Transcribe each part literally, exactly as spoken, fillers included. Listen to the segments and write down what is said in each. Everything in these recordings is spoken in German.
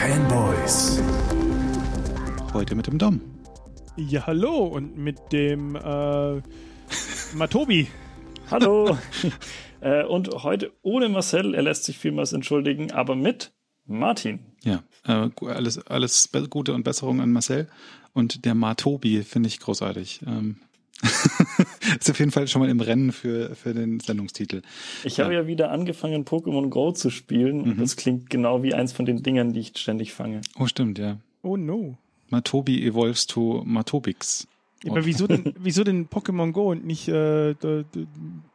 Fanboys. Heute mit dem Dom. Ja, hallo und mit dem äh, Matobi. Hallo. äh, und heute ohne Marcel, er lässt sich vielmals entschuldigen, aber mit Martin. Ja, äh, alles, alles Gute und Besserung an Marcel. Und der Matobi finde ich großartig. Ähm, ist auf jeden Fall schon mal im Rennen für, für den Sendungstitel. Ich habe ja. ja wieder angefangen, Pokémon Go zu spielen. Mhm. Und das klingt genau wie eins von den Dingern, die ich ständig fange. Oh, stimmt, ja. Oh no. Matobi evolves to Matobix. Ja, aber wieso denn, wieso denn Pokémon Go und nicht äh, d, d,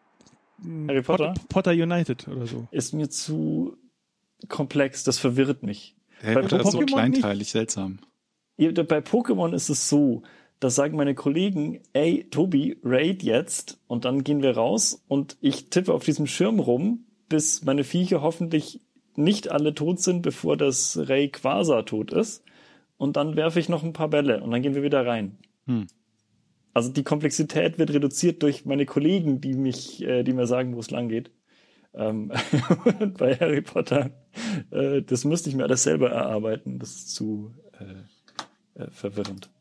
Harry Potter? Pot- Potter United oder so? Ist mir zu komplex, das verwirrt mich. Harry Potter ist so kleinteilig, nicht? Seltsam. Bei Pokémon ist es so, da sagen meine Kollegen, ey, Tobi, raid jetzt, und dann gehen wir raus und ich tippe auf diesem Schirm rum, bis meine Viecher hoffentlich nicht alle tot sind, bevor das Rayquaza tot ist, und dann werfe ich noch ein paar Bälle und dann gehen wir wieder rein. Hm. Also die Komplexität wird reduziert durch meine Kollegen, die mich, äh, die mir sagen, wo es lang geht. Ähm, und bei Harry Potter, äh, das müsste ich mir alles selber erarbeiten, das ist zu äh, äh, verwirrend.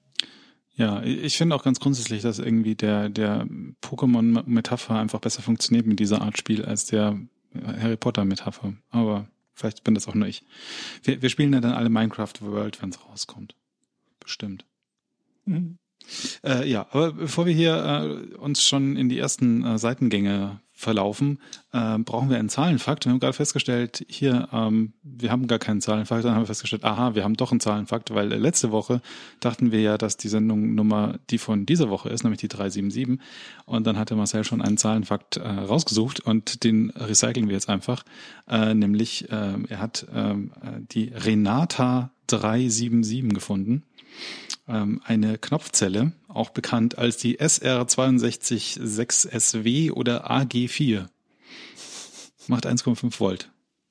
Ja, ich finde auch ganz grundsätzlich, dass irgendwie der der Pokémon-Metapher einfach besser funktioniert mit dieser Art Spiel als der Harry Potter-Metapher. Aber vielleicht bin das auch nur ich. Wir, wir spielen ja dann alle Minecraft World, wenn es rauskommt. Bestimmt. Mhm. Äh, ja, aber bevor wir hier äh, uns schon in die ersten äh, Seitengänge verlaufen, äh, brauchen wir einen Zahlenfakt. Wir haben gerade festgestellt, hier, ähm, wir haben gar keinen Zahlenfakt, dann haben wir festgestellt, aha, wir haben doch einen Zahlenfakt, weil äh, letzte Woche dachten wir ja, dass die Sendung Nummer die von dieser Woche ist, nämlich die drei sieben sieben, und dann hatte Marcel schon einen Zahlenfakt äh, rausgesucht und den recyceln wir jetzt einfach, äh, nämlich äh, er hat äh, die Renata drei sieben sieben gefunden. Eine Knopfzelle, auch bekannt als die S R zwei sechs sechs S W oder A G vier. Macht eins Komma fünf Volt.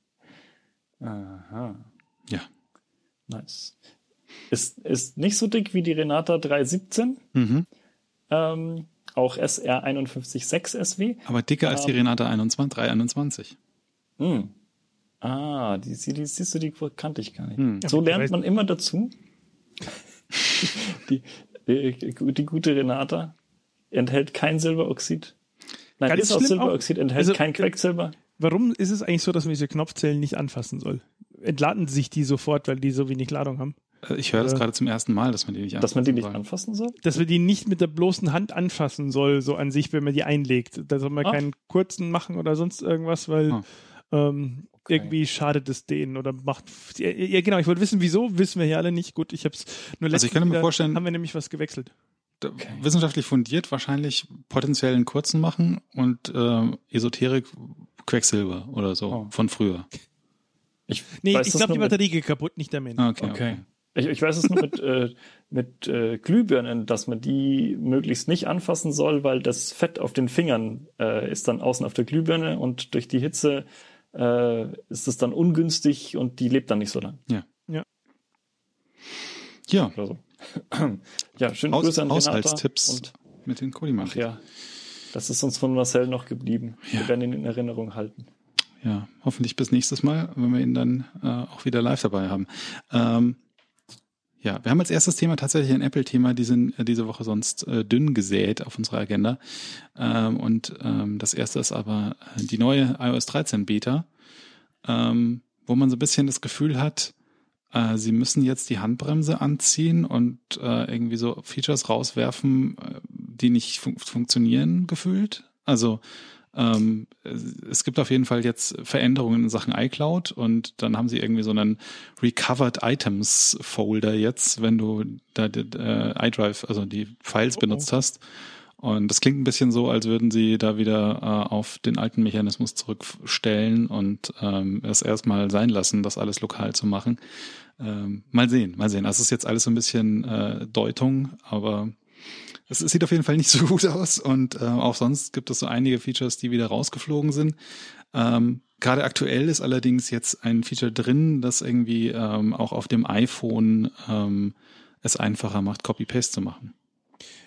Aha. Ja. Nice. Ist, ist nicht so dick wie die Renata drei siebzehn. Mhm. Ähm, auch S R fünf eins sechs S W. Aber dicker als ähm, die Renata drei einundzwanzig. Mh. Ah, die, die, die siehst du, die kannte ich gar nicht. Hm. So lernt man immer dazu. Die, die, die gute Renata enthält kein Silberoxid. Nein, Ganz ist aus Silberoxid, enthält also, kein Quecksilber. Warum ist es eigentlich so, dass man diese Knopfzellen nicht anfassen soll? Entladen sich die sofort, weil die so wenig Ladung haben? Ich höre das äh, gerade zum ersten Mal, dass man die nicht anfassen Dass man die nicht soll. anfassen soll? Dass man die nicht mit der bloßen Hand anfassen soll, so an sich, wenn man die einlegt. Da soll man Ach. keinen kurzen machen oder sonst irgendwas, weil oh. ähm, okay. irgendwie schadet es denen oder macht... Ja, ja, genau, ich wollte wissen, wieso, wissen wir hier alle nicht. Gut, ich habe es nur letztens also ich kann mir vorstellen, haben wir nämlich was gewechselt. Okay. Wissenschaftlich fundiert wahrscheinlich potenziell einen kurzen machen und äh, Esoterik Quecksilber oder so oh. von früher. Ich nee, ich glaube, die Batterie geht kaputt, nicht der Mensch. Okay, okay. okay. Ich, ich weiß es nur mit, äh, mit äh, Glühbirnen, dass man die möglichst nicht anfassen soll, weil das Fett auf den Fingern äh, ist dann außen auf der Glühbirne und durch die Hitze äh, ist es dann ungünstig und die lebt dann nicht so lang. Ja. Ja. Ja. Also. Ja, schöne Haus, Grüße an Renata. Haushaltstipps und mit den Kodimann. Ach ja, das ist uns von Marcel noch geblieben. Ja. Wir werden ihn in Erinnerung halten. Ja, hoffentlich bis nächstes Mal, wenn wir ihn dann äh, auch wieder live dabei haben. Ähm, ja, wir haben als erstes Thema tatsächlich ein Apple-Thema, die sind äh, diese Woche sonst äh, dünn gesät auf unserer Agenda. Ähm, und ähm, das erste ist aber die neue i O S dreizehn Beta, ähm, wo man so ein bisschen das Gefühl hat, äh, sie müssen jetzt die Handbremse anziehen und äh, irgendwie so Features rauswerfen, äh, die nicht fun- funktionieren gefühlt. Also Ähm, es gibt auf jeden Fall jetzt Veränderungen in Sachen iCloud und dann haben sie irgendwie so einen Recovered Items Folder jetzt, wenn du da äh, iDrive, also die Files oh, benutzt oh. hast. Und das klingt ein bisschen so, als würden sie da wieder äh, auf den alten Mechanismus zurückstellen und ähm, es erstmal sein lassen, das alles lokal zu machen. Ähm, mal sehen, mal sehen. Also es ist jetzt alles so ein bisschen äh, Deutung, aber es sieht auf jeden Fall nicht so gut aus und äh, auch sonst gibt es so einige Features, die wieder rausgeflogen sind. Ähm, gerade aktuell ist allerdings jetzt ein Feature drin, das irgendwie ähm, auch auf dem iPhone ähm, es einfacher macht, Copy-Paste zu machen.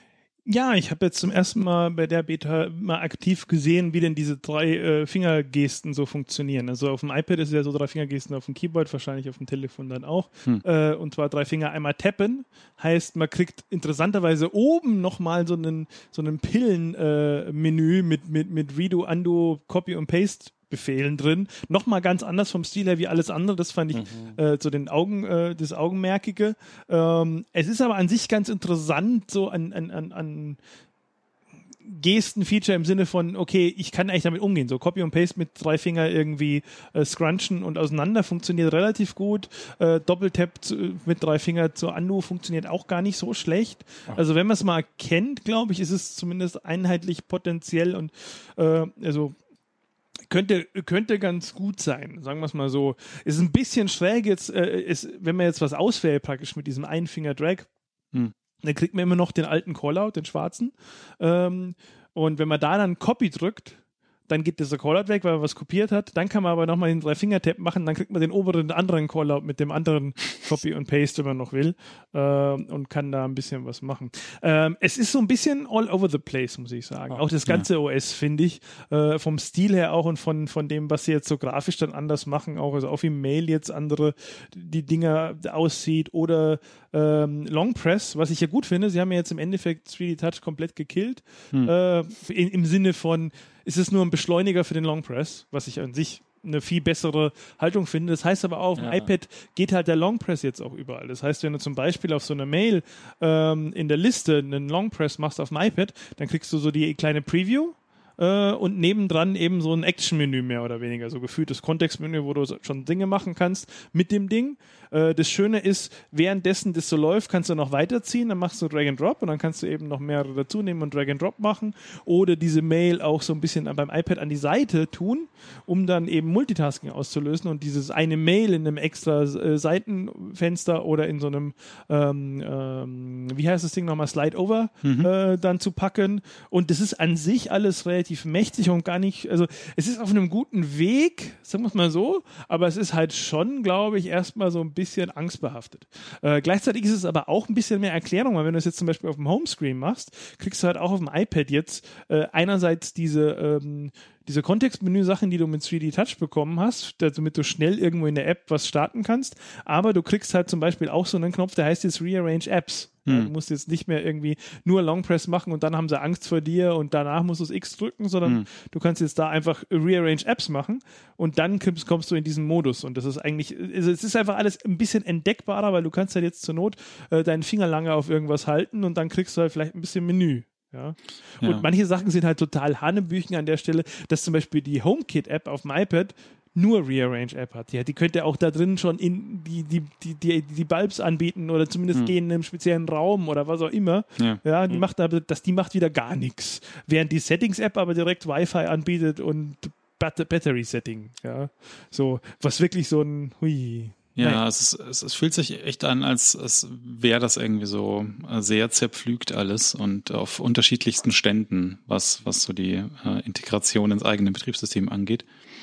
Ja, ich habe jetzt zum ersten Mal bei der Beta mal aktiv gesehen, wie denn diese drei äh, Fingergesten so funktionieren. Also auf dem iPad ist es ja so drei Fingergesten, auf dem Keyboard, wahrscheinlich auf dem Telefon dann auch. Hm. Äh, und zwar drei Finger einmal tappen. Heißt, man kriegt interessanterweise oben nochmal so einen, so einen Pillen-Menü äh, mit, mit, mit Redo, Undo, Copy und Paste Befehlen drin. Nochmal ganz anders vom Stil her wie alles andere. Das fand ich mhm. äh, zu den Augen, äh, das Augenmerkige. Ähm, es ist aber an sich ganz interessant, so an, an, an, an Gesten-Feature im Sinne von, okay, ich kann eigentlich damit umgehen. So Copy und Paste mit drei Finger irgendwie äh, scrunchen und auseinander funktioniert relativ gut. Äh, Doppeltap zu, mit drei Finger zur Undo funktioniert auch gar nicht so schlecht. Ach. Also wenn man es mal kennt, glaube ich, ist es zumindest einheitlich potenziell und äh, also Könnte, könnte ganz gut sein, sagen wir es mal so. Ist ein bisschen schräg jetzt, äh, ist, wenn man jetzt was auswählt praktisch mit diesem Ein-Finger-Drag, hm. dann kriegt man immer noch den alten Callout, den schwarzen. Ähm, und wenn man da dann Copy drückt, dann geht dieser Callout weg, weil man was kopiert hat. Dann kann man aber nochmal den Drei-Finger-Tab machen, dann kriegt man den oberen anderen Callout mit dem anderen Copy und Paste, wenn man noch will, äh, und kann da ein bisschen was machen. Ähm, es ist so ein bisschen all over the place, muss ich sagen. Oh, auch das ganze ja. O S, finde ich, äh, vom Stil her auch und von, von dem, was sie jetzt so grafisch dann anders machen, auch, also auch wie Mail jetzt andere die Dinger aussieht oder ähm, Long Press, was ich ja gut finde. Sie haben ja jetzt im Endeffekt drei D Touch komplett gekillt, hm. äh, in, im Sinne von, ist es nur ein Beschleuniger für den Long Press, was ich an sich eine viel bessere Haltung finde. Das heißt aber auch, auf dem ja. iPad geht halt der Long Press jetzt auch überall. Das heißt, wenn du zum Beispiel auf so einer Mail ähm, in der Liste einen Long Press machst auf dem iPad, dann kriegst du so die kleine Preview äh, und nebendran eben so ein Action-Menü mehr oder weniger, so gefühltes Kontextmenü, wo du schon Dinge machen kannst mit dem Ding. Äh, das Schöne ist, währenddessen das so läuft, kannst du noch weiterziehen, dann machst du Drag and Drop und dann kannst du eben noch mehrere dazu nehmen und Drag and Drop machen oder diese Mail auch so ein bisschen beim iPad an die Seite tun, um dann eben Multitasking auszulösen und dieses eine Mail in einem extra äh, Seitenfenster oder in so einem ähm, ähm, wie heißt das Ding nochmal, Slide-Over mhm. äh, dann zu packen und das ist an sich alles relativ mächtig und gar nicht, also es ist auf einem guten Weg, sagen wir es mal so, aber es ist halt schon, glaube ich, erstmal so ein bisschen angstbehaftet. Äh, gleichzeitig ist es aber auch ein bisschen mehr Erklärung, weil wenn du es jetzt zum Beispiel auf dem Homescreen machst, kriegst du halt auch auf dem iPad jetzt äh, einerseits diese ähm, diese Kontextmenü-Sachen, die du mit drei D Touch bekommen hast, damit du schnell irgendwo in der App was starten kannst, aber du kriegst halt zum Beispiel auch so einen Knopf, der heißt jetzt Rearrange Apps. Hm. Du musst jetzt nicht mehr irgendwie nur Long Press machen und dann haben sie Angst vor dir und danach musst du das X drücken, sondern hm. du kannst jetzt da einfach Rearrange Apps machen und dann kommst, kommst du in diesen Modus und das ist eigentlich, also es ist einfach alles ein bisschen entdeckbarer, weil du kannst halt jetzt zur Not äh, deinen Finger lange auf irgendwas halten und dann kriegst du halt vielleicht ein bisschen Menü. Ja. ja. Und manche Sachen sind halt total Hanebüchen an der Stelle, dass zum Beispiel die HomeKit-App auf dem iPad nur Rearrange-App hat. Ja, die könnte auch da drin schon in die, die, die, die, die Bulbs anbieten oder zumindest hm. gehen in einem speziellen Raum oder was auch immer. Ja, ja die hm. macht aber, das, die macht wieder gar nichts. Während die Settings-App aber direkt Wi-Fi anbietet und Battery-Setting. Ja, so, was wirklich so ein, hui. Ja, Nein. es, ist, es, es fühlt sich echt an, als, als wäre das irgendwie so sehr zerpflügt alles und auf unterschiedlichsten Ständen, was, was so die äh, Integration ins eigene Betriebssystem angeht.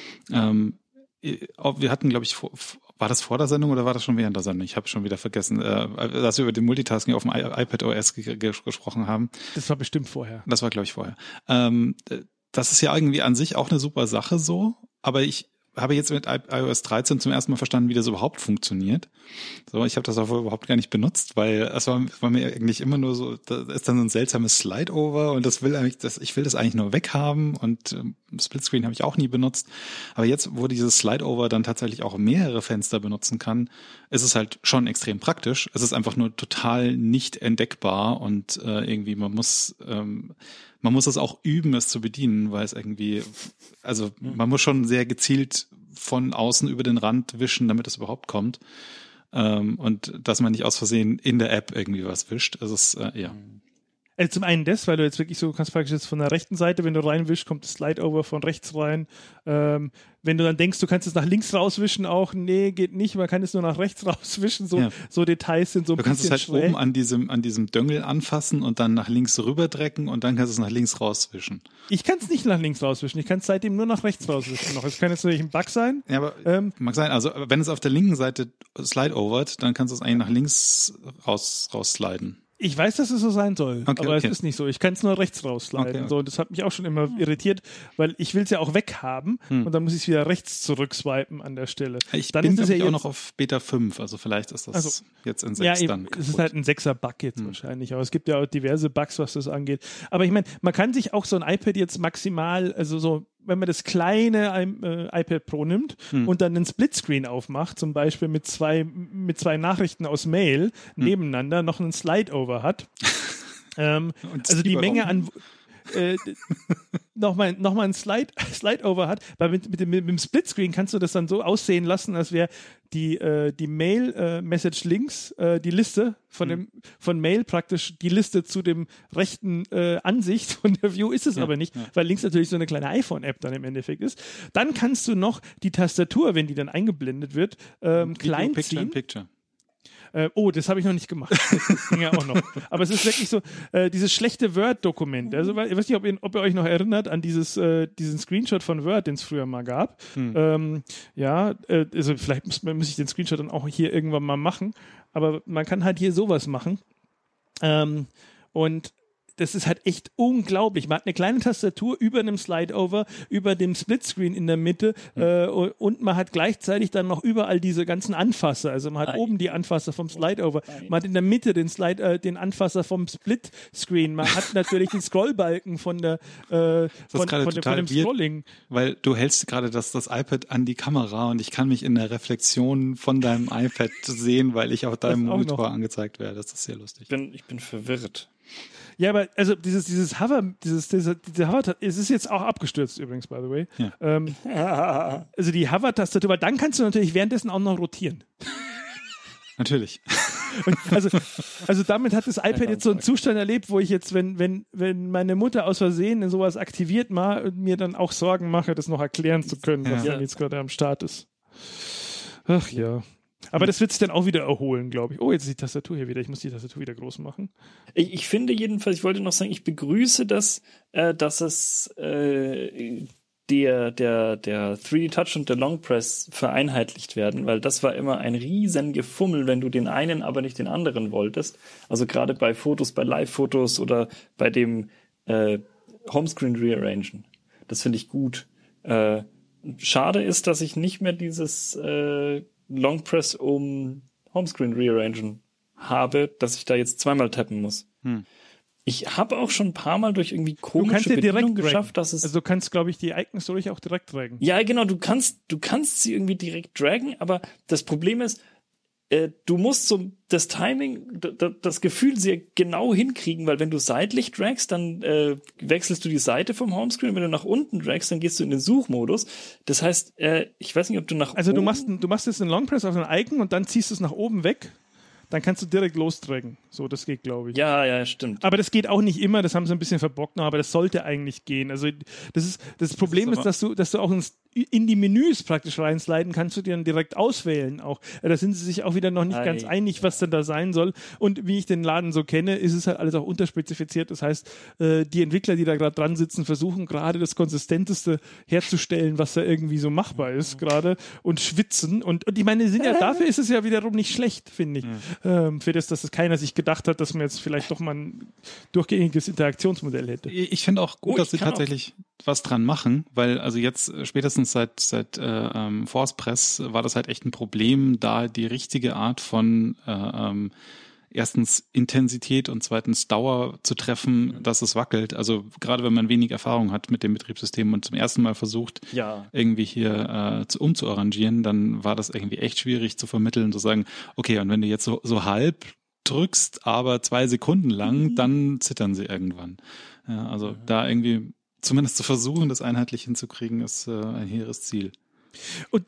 Ähm, wir hatten, glaube ich, vor, war das vor der Sendung oder war das schon während der Sendung? Ich habe schon wieder vergessen, äh, dass wir über den Multitasking auf dem iPadOS ge- ge- gesprochen haben. Das war bestimmt vorher. Das war, glaube ich, vorher. Ähm, das ist ja irgendwie an sich auch eine super Sache so, aber ich habe jetzt mit iOS dreizehn zum ersten Mal verstanden, wie das überhaupt funktioniert. So, ich habe das auch überhaupt gar nicht benutzt, weil es war, war mir eigentlich immer nur so, da ist dann so ein seltsames Slide-Over und das will eigentlich, das, ich will das eigentlich nur weghaben und ähm, Splitscreen habe ich auch nie benutzt. Aber jetzt, wo dieses Slide-Over dann tatsächlich auch mehrere Fenster benutzen kann, ist es halt schon extrem praktisch. Es ist einfach nur total nicht entdeckbar und äh, irgendwie man muss ähm, man muss es auch üben, es zu bedienen, weil es irgendwie, also man muss schon sehr gezielt von außen über den Rand wischen, damit es überhaupt kommt. Ähm, und dass man nicht aus Versehen in der App irgendwie was wischt. Also es ist, äh, ja. Also zum einen das, weil du jetzt wirklich so, du kannst praktisch jetzt von der rechten Seite, wenn du reinwischst, kommt das Slide-Over von rechts rein. Ähm, wenn du dann denkst, du kannst es nach links rauswischen auch, nee, geht nicht, man kann es nur nach rechts rauswischen, so, ja. so Details sind so ein bisschen Du kannst es halt schräg. oben an diesem, an diesem Döngel anfassen und dann nach links rüberdrecken und dann kannst du es nach links rauswischen. Ich kann es nicht nach links rauswischen, ich kann es seitdem nur nach rechts rauswischen noch. Es kann jetzt natürlich ein Bug sein. Ja, aber ähm, mag sein, also wenn es auf der linken Seite slide-overt, dann kannst du es eigentlich nach links raus, raussliden. Ich weiß, dass es so sein soll, okay, aber okay. es ist nicht so. Ich kann es nur rechts raussliden. Okay, okay. So, das hat mich auch schon immer irritiert, weil ich will es ja auch weghaben hm. und dann muss ich es wieder rechts zurückswipen an der Stelle. Ich dann bin ist es ja auch jetzt, noch auf Beta fünf, also vielleicht ist das also, jetzt in sechs ja, dann kaputt. Es ist halt ein Sechser-Bug jetzt hm. wahrscheinlich, aber es gibt ja auch diverse Bugs, was das angeht. Aber ich meine, man kann sich auch so ein iPad jetzt maximal, also so wenn man das kleine äh, iPad Pro nimmt hm. und dann einen Splitscreen aufmacht, zum Beispiel mit zwei, mit zwei Nachrichten aus Mail hm. nebeneinander, noch einen Slide-Over hat. ähm, also die Menge an äh, nochmal noch mal ein Slide, Slide-Over hat, weil mit, mit, dem, mit dem Splitscreen kannst du das dann so aussehen lassen, als wäre die, äh, die Mail-Message äh, links äh, die Liste von dem von Mail praktisch die Liste zu dem rechten äh, Ansicht von der View ist es ja, aber nicht, ja. weil links natürlich so eine kleine iPhone-App dann im Endeffekt ist. Dann kannst du noch die Tastatur, wenn die dann eingeblendet wird, ähm, klein Picture ziehen. in Picture. Äh, oh, das habe ich noch nicht gemacht. Das ging ja auch noch. Aber es ist wirklich so, äh, dieses schlechte Word-Dokument. Also, ich weiß nicht, ob ihr, ob ihr euch noch erinnert an dieses, äh, diesen Screenshot von Word, den es früher mal gab. Hm. Ähm, ja, äh, also vielleicht muss, muss ich den Screenshot dann auch hier irgendwann mal machen. Aber man kann halt hier sowas machen. Ähm, und das ist halt echt unglaublich. Man hat eine kleine Tastatur über einem Slide-Over, über dem Splitscreen in der Mitte mhm. äh, und man hat gleichzeitig dann noch überall diese ganzen Anfasser. Also man hat Nein. oben die Anfasser vom Slide-Over, Nein. man hat in der Mitte den, Slide, äh, den Anfasser vom Split-Screen, man hat natürlich den Scrollbalken von, der, äh, von, von, dem, von dem Scrolling. Weird, weil du hältst gerade das, das iPad an die Kamera und ich kann mich in der Reflexion von deinem iPad sehen, weil ich auf deinem Monitor angezeigt werde. Das ist sehr lustig. Ich bin, ich bin verwirrt. Ja, aber also dieses, dieses Hover, dieses, diese, diese Hover, es ist jetzt auch abgestürzt übrigens, by the way. Ja. Ähm, also die Hover-Tastatur, weil dann kannst du natürlich währenddessen auch noch rotieren. Natürlich. Und also, also damit hat das iPad jetzt so einen Zustand erlebt, wo ich jetzt, wenn, wenn, wenn meine Mutter aus Versehen in sowas aktiviert mal, mir dann auch Sorgen mache, das noch erklären zu können, was ja. dann jetzt gerade am Start ist. Ach ja. Aber das wird sich dann auch wieder erholen, glaube ich. Oh, jetzt ist die Tastatur hier wieder. Ich muss die Tastatur wieder groß machen. Ich, ich finde jedenfalls, ich wollte noch sagen, ich begrüße das, äh, dass es äh, der, der, der drei D Touch und der Long Press vereinheitlicht werden, weil das war immer ein riesen Gefummel, wenn du den einen, aber nicht den anderen wolltest. Also gerade bei Fotos, bei Live-Fotos oder bei dem äh, Homescreen Rearrangen. Das finde ich gut. Äh, schade ist, dass ich nicht mehr dieses äh, Long Press um Homescreen Rearrangen habe, dass ich da jetzt zweimal tappen muss. Hm. Ich habe auch schon ein paar Mal durch irgendwie komische ja Bedienung geschafft, dass es... Also du kannst, glaube ich, die Icons durch auch direkt dragen. Ja, genau, du kannst, du kannst sie irgendwie direkt dragen, aber das Problem ist, äh, du musst so das Timing, d- das Gefühl sehr genau hinkriegen, weil wenn du seitlich dragst, dann äh, wechselst du die Seite vom Homescreen, wenn du nach unten dragst, dann gehst du in den Suchmodus. Das heißt, äh, ich weiß nicht, ob du nach Also oben... du machst, du machst jetzt einen Long Press auf ein Icon und dann ziehst du es nach oben weg. Dann kannst du direkt lostragen. So, das geht, glaube ich. Ja, ja, stimmt. Aber das geht auch nicht immer, das haben sie ein bisschen verbockt, aber das sollte eigentlich gehen. Also das ist das Problem das ist, ist, dass du, dass du auch ins, in die Menüs praktisch reinsliden, kannst du die dann direkt auswählen auch. Da sind sie sich auch wieder noch nicht Ei. ganz einig, was denn da sein soll. Und wie ich den Laden so kenne, ist es halt alles auch unterspezifiziert. Das heißt, die Entwickler, die da gerade dran sitzen, versuchen gerade das Konsistenteste herzustellen, was da irgendwie so machbar ist gerade und schwitzen. Und, und ich meine, sind ja, dafür ist es ja wiederum nicht schlecht, finde ich. Ja. Ähm, für das, dass es keiner sich gedacht hat, dass man jetzt vielleicht doch mal ein durchgängiges Interaktionsmodell hätte. Ich finde auch gut, oh, dass sie tatsächlich auch was dran machen, weil also jetzt spätestens seit seit äh, ähm, Force Press war das halt echt ein Problem, da die richtige Art von äh, ähm, erstens Intensität und zweitens Dauer zu treffen, dass es wackelt. Also gerade wenn man wenig Erfahrung hat mit dem Betriebssystem und zum ersten Mal versucht, ja. irgendwie hier äh, zu, umzuarrangieren, dann war das irgendwie echt schwierig zu vermitteln, zu sagen, okay, und wenn du jetzt so, so halb drückst, aber zwei Sekunden lang, mhm. dann zittern sie irgendwann. Ja, also mhm. da irgendwie zumindest zu versuchen, das einheitlich hinzukriegen, ist äh, ein hehres Ziel. Und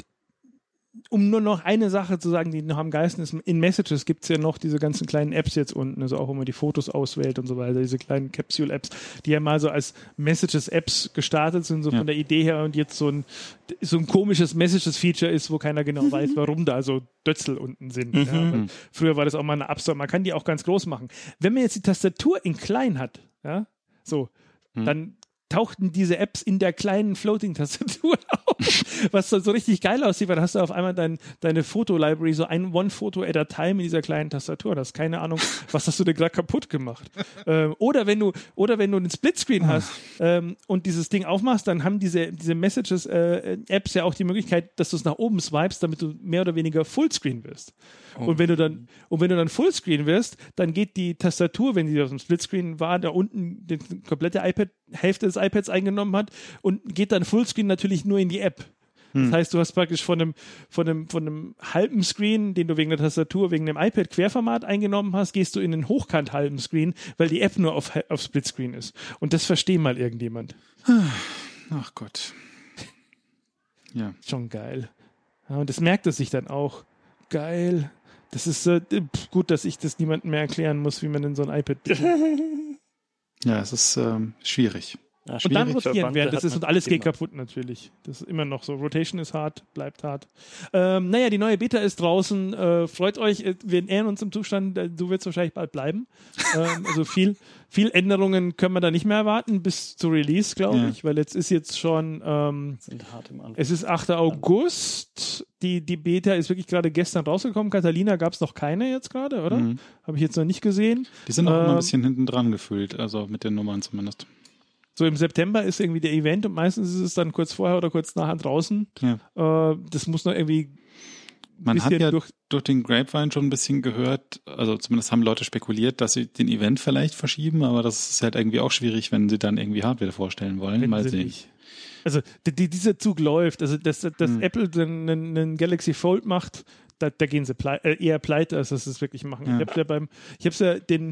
um nur noch eine Sache zu sagen, die noch am geilsten ist, in Messages gibt es ja noch diese ganzen kleinen Apps jetzt unten, also auch wenn man die Fotos auswählt und so weiter, diese kleinen Capsule-Apps, die ja mal so als Messages-Apps gestartet sind, so ja. von der Idee her und jetzt so ein, so ein komisches Messages-Feature ist, wo keiner genau weiß, warum da so Dötzel unten sind. Mhm. Ja, weil früher war das auch mal eine App Store, man kann die auch ganz groß machen. Wenn man jetzt die Tastatur in klein hat, ja, so, mhm. dann tauchten diese Apps in der kleinen Floating-Tastatur auf. was so, so richtig geil aussieht, weil da hast du auf einmal dein, deine Foto-Library, so ein One-Photo at a time in dieser kleinen Tastatur. Das ist keine Ahnung, was hast du denn gerade kaputt gemacht? ähm, oder wenn du oder wenn du einen Splitscreen hast ähm, und dieses Ding aufmachst, dann haben diese, diese Messages-Apps äh, ja auch die Möglichkeit, dass du es nach oben swipest, damit du mehr oder weniger Fullscreen wirst. Oh. Und wenn du dann und wenn du dann Fullscreen wirst, dann geht die Tastatur, wenn sie aus dem Splitscreen war, da unten die komplette iPad, Hälfte des iPads eingenommen hat und geht dann Fullscreen natürlich nur in die App. Das hm. heißt, du hast praktisch von einem, von einem, von einem halben Screen, den du wegen der Tastatur, wegen dem iPad Querformat eingenommen hast, gehst du in einen hochkant halben Screen, weil die App nur auf, auf Splitscreen ist. Und das versteht mal irgendjemand. Ach Gott. Ja. Schon geil. Ja, und das merkt es sich dann auch. Geil. Das ist äh, gut, dass ich das niemandem mehr erklären muss, wie man in so ein iPad. Ja, es ist ähm, schwierig. Ja, und dann rotieren während das ist und alles geht kaputt natürlich. Das ist immer noch so. Rotation ist hart, bleibt hart. Ähm, naja, die neue Beta ist draußen. Äh, freut euch, wir nähern uns im Zustand, äh, du wirst wahrscheinlich bald bleiben. ähm, also viel, viel Änderungen können wir da nicht mehr erwarten bis zu Release, glaube ja. ich, weil jetzt ist jetzt schon ähm, sind hart im Anfang. Es ist achter August. Die, die Beta ist wirklich gerade gestern rausgekommen. Catalina gab es noch keine jetzt gerade, oder? Mhm. Habe ich jetzt noch nicht gesehen. Die sind noch ähm, immer ein bisschen hinten dran gefühlt, also mit den Nummern zumindest. So im September ist irgendwie der Event und meistens ist es dann kurz vorher oder kurz nachher draußen. Ja. Äh, das muss noch irgendwie Man hat ja durch, durch den Grapevine schon ein bisschen gehört, also zumindest haben Leute spekuliert, dass sie den Event vielleicht verschieben, aber das ist halt irgendwie auch schwierig, wenn sie dann irgendwie Hardware vorstellen wollen. Wenn Mal sie sehen. Nicht. Also die, die, dieser Zug läuft. Also dass, dass hm. Apple einen, einen Galaxy Fold macht, da, da gehen sie plei- äh, eher pleite, als dass sie es wirklich machen. Ja. Ich habe ja beim, ich habe ja den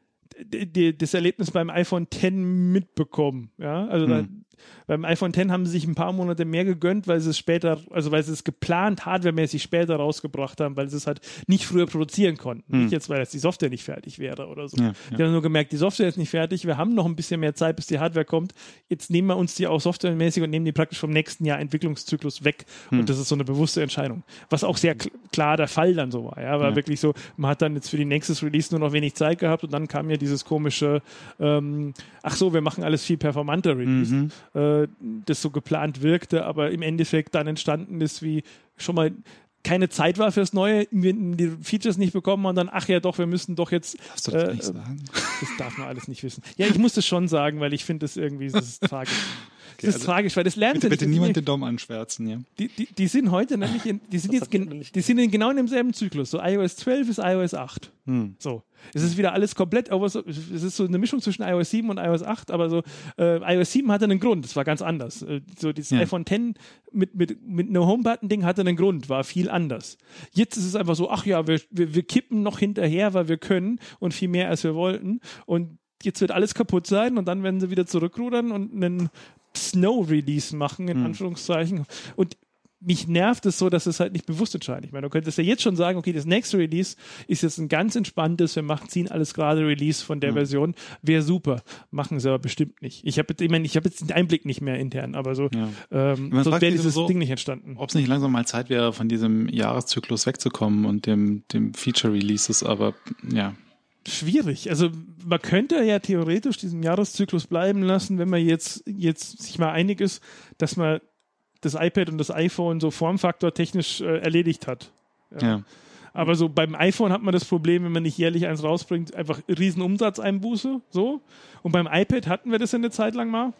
Die, das Erlebnis beim iPhone X mitbekommen, ja, also hm. da, beim iPhone X haben sie sich ein paar Monate mehr gegönnt, weil sie es später, also weil sie es geplant hardwaremäßig später rausgebracht haben, weil sie es halt nicht früher produzieren konnten, hm. nicht jetzt, weil jetzt die Software nicht fertig wäre oder so. Ja, ja. Die haben nur gemerkt, die Software ist nicht fertig, wir haben noch ein bisschen mehr Zeit, bis die Hardware kommt, jetzt nehmen wir uns die auch softwaremäßig und nehmen die praktisch vom nächsten Jahr Entwicklungszyklus weg hm. und das ist so eine bewusste Entscheidung, was auch sehr kl- klar der Fall dann so war, ja, war ja. wirklich so, man hat dann jetzt für die nächstes Release nur noch wenig Zeit gehabt und dann kam ja dieses komische, ähm, ach so, wir machen alles viel performanter Release, mhm. äh, das so geplant wirkte, aber im Endeffekt dann entstanden ist, wie schon mal keine Zeit war fürs Neue, wir die Features nicht bekommen und dann, ach ja doch, wir müssen doch jetzt... Darfst du das äh, nicht sagen? Das darf man alles nicht wissen. Ja, ich muss das schon sagen, weil ich finde das irgendwie, das ist tragisch. Das ist also tragisch, weil das lernt bitte, bitte niemand den Daumen anschwärzen, ja. Die, die, die sind heute nämlich, in, die sind jetzt, gen, die sind in genau in demselben Zyklus. So iOS zwölf ist iOS acht. Hm. So. Es ist wieder alles komplett, aber so, es ist so eine Mischung zwischen iOS sieben und iOS acht, aber so, äh, iOS sieben hatte einen Grund, das war ganz anders. Äh, so dieses ja. iPhone X mit, mit, mit No Home-Button-Ding hatte einen Grund, war viel anders. Jetzt ist es einfach so, ach ja, wir, wir, wir kippen noch hinterher, weil wir können und viel mehr als wir wollten und jetzt wird alles kaputt sein und dann werden sie wieder zurückrudern und einen Snow-Release machen, in hm. Anführungszeichen. Und mich nervt es so, dass es halt nicht bewusst entscheiden. Ich meine, du könntest ja jetzt schon sagen, okay, das nächste Release ist jetzt ein ganz entspanntes, wir machen, ziehen alles gerade Release von der hm. Version, wäre super. Machen sie aber bestimmt nicht. Ich habe ich meine, ich habe jetzt den Einblick nicht mehr intern, aber so, ja. ähm, so wäre dieses so, Ding nicht entstanden. Ob es nicht langsam mal Zeit wäre, von diesem Jahreszyklus wegzukommen und dem, dem Feature-Releases, aber ja. Schwierig. Also man könnte ja theoretisch diesen Jahreszyklus bleiben lassen, wenn man jetzt, jetzt sich mal einig ist, dass man das iPad und das iPhone so formfaktortechnisch äh, erledigt hat. Ja. Ja. Aber so beim iPhone hat man das Problem, wenn man nicht jährlich eins rausbringt, einfach riesen Umsatzeinbuße. So. Und beim iPad hatten wir das eine Zeit lang mal.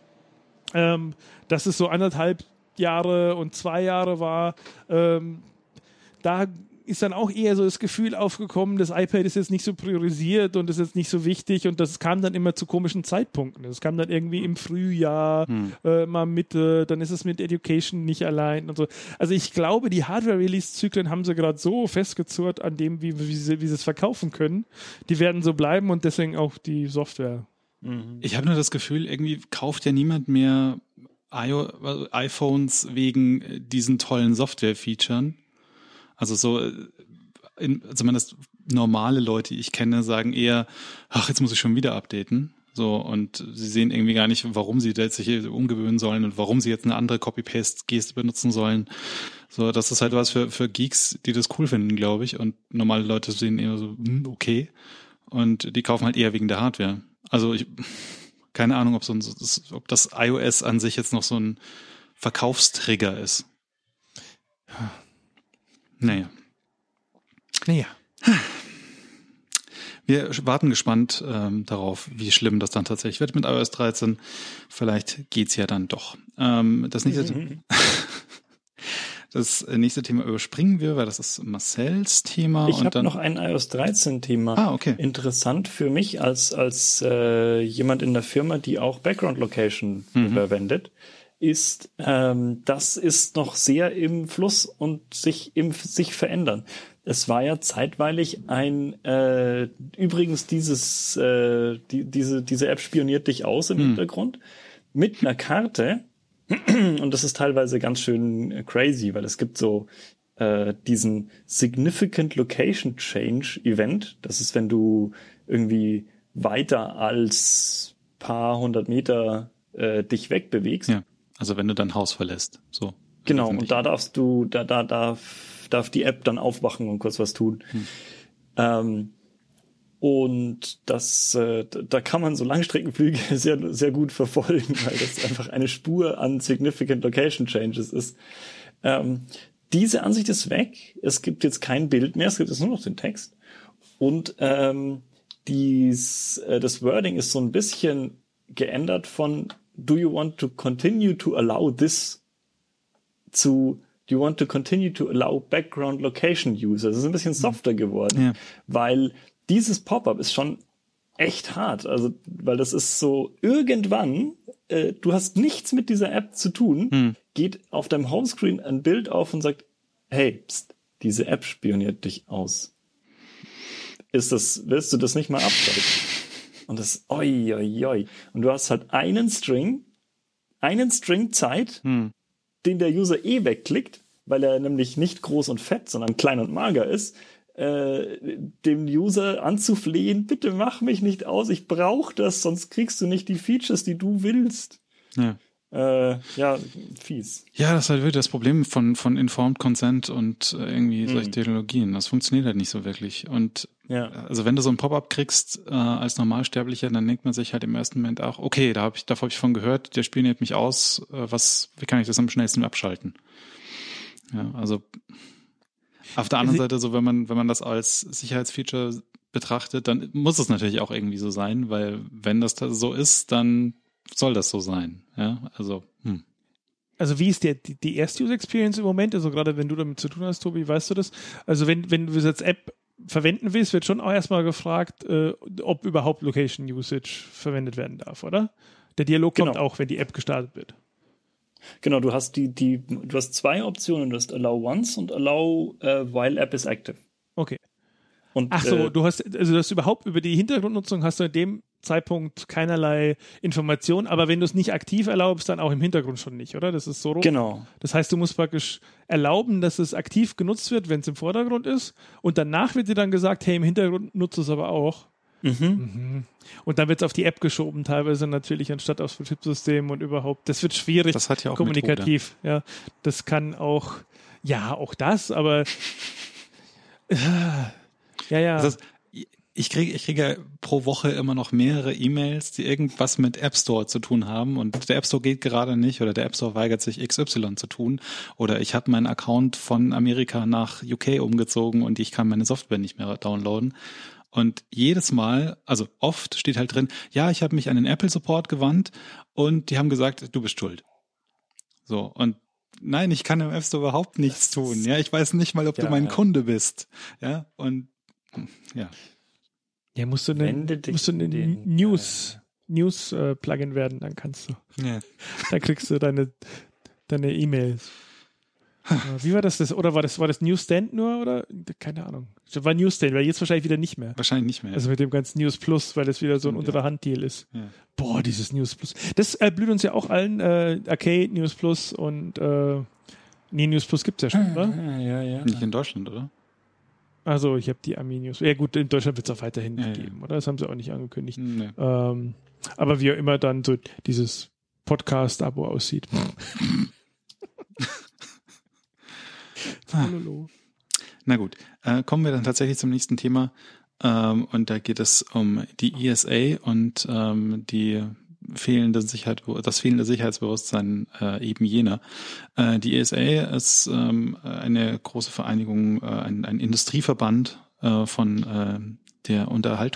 Ähm, dass es so anderthalb Jahre und zwei Jahre war. Ähm, da ist dann auch eher so das Gefühl aufgekommen, das iPad ist jetzt nicht so priorisiert und ist jetzt nicht so wichtig und das kam dann immer zu komischen Zeitpunkten. Das kam dann irgendwie im Frühjahr, hm. äh, mal Mitte, dann ist es mit Education nicht allein und so. Also ich glaube, die Hardware-Release-Zyklen haben sie gerade so festgezurrt an dem, wie, wie, sie, wie sie es verkaufen können. Die werden so bleiben und deswegen auch die Software. Mhm. Ich habe nur das Gefühl, irgendwie kauft ja niemand mehr I- iPhones wegen diesen tollen Software-Features. Also so, in, zumindest normale Leute, die ich kenne, sagen eher, ach, jetzt muss ich schon wieder updaten. So, und sie sehen irgendwie gar nicht, warum sie jetzt sich umgewöhnen sollen und warum sie jetzt eine andere Copy-Paste-Geste benutzen sollen. So, das ist halt was für, für Geeks, die das cool finden, glaube ich. Und normale Leute sehen eher so, okay. Und die kaufen halt eher wegen der Hardware. Also ich, keine Ahnung, ob so ein, ob das iOS an sich jetzt noch so ein Verkaufstrigger ist. Naja. Naja. Wir warten gespannt ähm, darauf, wie schlimm das dann tatsächlich wird mit iOS dreizehn. Vielleicht geht's ja dann doch. Ähm, das nächste, mhm. das nächste Thema überspringen wir, weil das ist Marcells Thema. Ich habe noch ein iOS dreizehn Thema. Ah, okay. Interessant für mich als als äh, jemand in der Firma, die auch Background Location mhm. verwendet, ist, ähm, das ist noch sehr im Fluss und sich im sich verändern. Es war ja zeitweilig ein, äh, übrigens dieses, äh, die, diese, diese App spioniert dich aus im hm. Hintergrund mit einer Karte und das ist teilweise ganz schön crazy, weil es gibt so äh, diesen Significant Location Change Event. Das ist, wenn du irgendwie weiter als paar hundert Meter äh, dich wegbewegst. Ja, also wenn du dein Haus verlässt, so. Genau, und da darfst du, da, da darf darf die App dann aufwachen und kurz was tun. Hm. Ähm, und das, äh, da kann man so Langstreckenflüge sehr, sehr gut verfolgen, weil das einfach eine Spur an Significant Location Changes ist. Ähm, diese Ansicht ist weg. Es gibt jetzt kein Bild mehr, es gibt jetzt nur noch den Text. Und ähm, dies, äh, das Wording ist so ein bisschen geändert von Do you want to continue to allow this zu Do you want to continue to allow background location users? Das ist ein bisschen softer geworden, ja. Weil dieses Pop-up ist schon echt hart. Also, weil das ist so, irgendwann, äh, du hast nichts mit dieser App zu tun, hm. geht auf deinem Homescreen ein Bild auf und sagt, hey, pst, diese App spioniert dich aus. Ist das, willst du das nicht mal abschalten? Und das, oi, oi, oi. Und du hast halt einen String, einen String Zeit, hm. den der User eh wegklickt, weil er nämlich nicht groß und fett, sondern klein und mager ist, äh, dem User anzuflehen, bitte mach mich nicht aus, ich brauche das, sonst kriegst du nicht die Features, die du willst. Ja. Äh, ja, fies. Ja, das ist halt wirklich das Problem von, von Informed Consent und irgendwie solche hm. Technologien. Das funktioniert halt nicht so wirklich. Und ja. Also wenn du so ein Pop-up kriegst äh, als Normalsterblicher, dann denkt man sich halt im ersten Moment auch, okay, da hab ich, davon habe ich von gehört, der spioniert mich aus, äh, was, wie kann ich das am schnellsten abschalten? Ja, also auf der anderen Seite, so wenn man, wenn man das als Sicherheitsfeature betrachtet, dann muss es natürlich auch irgendwie so sein, weil wenn das so ist, dann soll das so sein. Ja, also, hm. Also wie ist der, die, die erste User Experience im Moment? Also gerade wenn du damit zu tun hast, Tobi, weißt du das? Also wenn, wenn du es als App verwenden willst, wird schon auch erstmal gefragt, äh, ob überhaupt Location Usage verwendet werden darf, oder? Der Dialog genau. kommt auch, wenn die App gestartet wird. Genau, du hast die, die, du hast zwei Optionen, du hast Allow Once und Allow uh, while App is active. Okay. Und, Ach so, äh, du hast, also das überhaupt über die Hintergrundnutzung hast du in dem Zeitpunkt keinerlei Information, aber wenn du es nicht aktiv erlaubst, dann auch im Hintergrund schon nicht, oder? Das ist so rum. Genau. Das heißt, du musst praktisch erlauben, dass es aktiv genutzt wird, wenn es im Vordergrund ist, und danach wird dir dann gesagt, hey, im Hintergrund nutzt es aber auch. Mhm. Mhm. Und dann wird es auf die App geschoben, teilweise natürlich anstatt aufs Betriebssystem und überhaupt. Das wird schwierig. Das hat ja auch kommunikativ. Methode. Ja, das kann auch, ja, auch das, aber äh, ja, ja. Das, ich kriege ich kriege ja pro Woche immer noch mehrere E-Mails, die irgendwas mit App Store zu tun haben, und der App Store geht gerade nicht oder der App Store weigert sich X Y zu tun, oder ich habe meinen Account von Amerika nach U K umgezogen und ich kann meine Software nicht mehr downloaden. Und jedes Mal, also oft steht halt drin, ja, ich habe mich an den Apple Support gewandt und die haben gesagt, du bist schuld. So, und nein, ich kann im App Store überhaupt nichts tun. Ja, ich weiß nicht mal, ob ja, du mein Kunde bist. Ja, und ja. Ja, musst du eine, musst du eine den, News, äh, News äh, Plugin werden, dann kannst du. Ja. Dann kriegst du deine deine E-Mails. Wie war das, das? Oder war das, war das Newsstand nur? Oder? Keine Ahnung. Das war Newsstand, weil jetzt wahrscheinlich wieder nicht mehr. Wahrscheinlich nicht mehr. Ja. Also mit dem ganzen News Plus, weil das wieder so ein ja. unter der Hand Deal ist. Ja. Boah, dieses News Plus. Das äh, blüht uns ja auch allen. Äh, Arcade, News Plus und äh, nee, News Plus gibt's ja schon, oder? Ja, ja, ja. Nicht in Deutschland, oder? Also ich habe die Ami News. Ja gut, in Deutschland wird es auch weiterhin ja, geben, ja. oder? Das haben sie auch nicht angekündigt. Nee. Ähm, aber wie auch immer dann so dieses Podcast-Abo aussieht. Ah. Na gut, äh, kommen wir dann tatsächlich zum nächsten Thema, ähm, und da geht es um die E S A und ähm, die fehlende Sicherheit, das fehlende Sicherheitsbewusstsein äh, eben jener. Äh, die E S A ist ähm, eine große Vereinigung, äh, ein, ein Industrieverband äh, von äh, der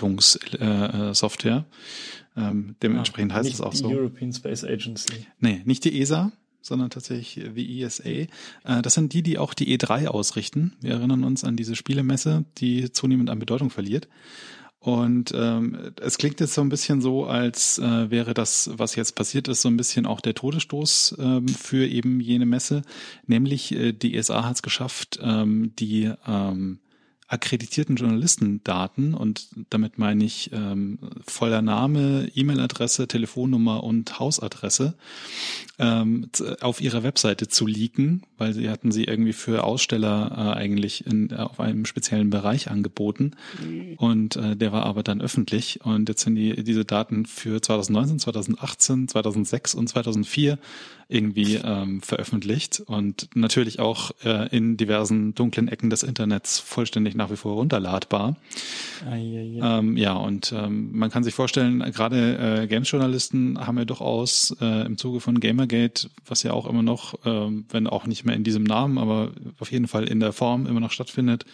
Unterhaltungssoftware. Äh, ähm, dementsprechend ah, heißt es auch so. Nicht die European Space Agency. Nee, nicht die E S A, sondern tatsächlich die E S A. Äh, das sind die, die auch die E drei ausrichten. Wir erinnern uns an diese Spielemesse, die zunehmend an Bedeutung verliert. Und ähm, es klingt jetzt so ein bisschen so, als äh, wäre das, was jetzt passiert ist, so ein bisschen auch der Todesstoß ähm, für eben jene Messe. Nämlich äh, die E S A hat es geschafft, ähm, die ähm, akkreditierten Journalistendaten, und damit meine ich ähm, voller Name, E-Mail-Adresse, Telefonnummer und Hausadresse, ähm, auf ihrer Webseite zu leaken, weil sie hatten sie irgendwie für Aussteller äh, eigentlich in, auf einem speziellen Bereich angeboten, und äh, der war aber dann öffentlich, und jetzt sind die diese Daten für zwanzig neunzehn, zwanzig achtzehn, zweitausendsechs und zweitausendvier irgendwie ähm, veröffentlicht und natürlich auch äh, in diversen dunklen Ecken des Internets vollständig nach wie vor runterladbar. Ah, ja, ja. Ähm, ja, und ähm, man kann sich vorstellen, gerade äh, Games-Journalisten haben ja durchaus äh, im Zuge von Gamergate, was ja auch immer noch, ähm, wenn auch nicht mehr in diesem Namen, aber auf jeden Fall in der Form immer noch stattfindet,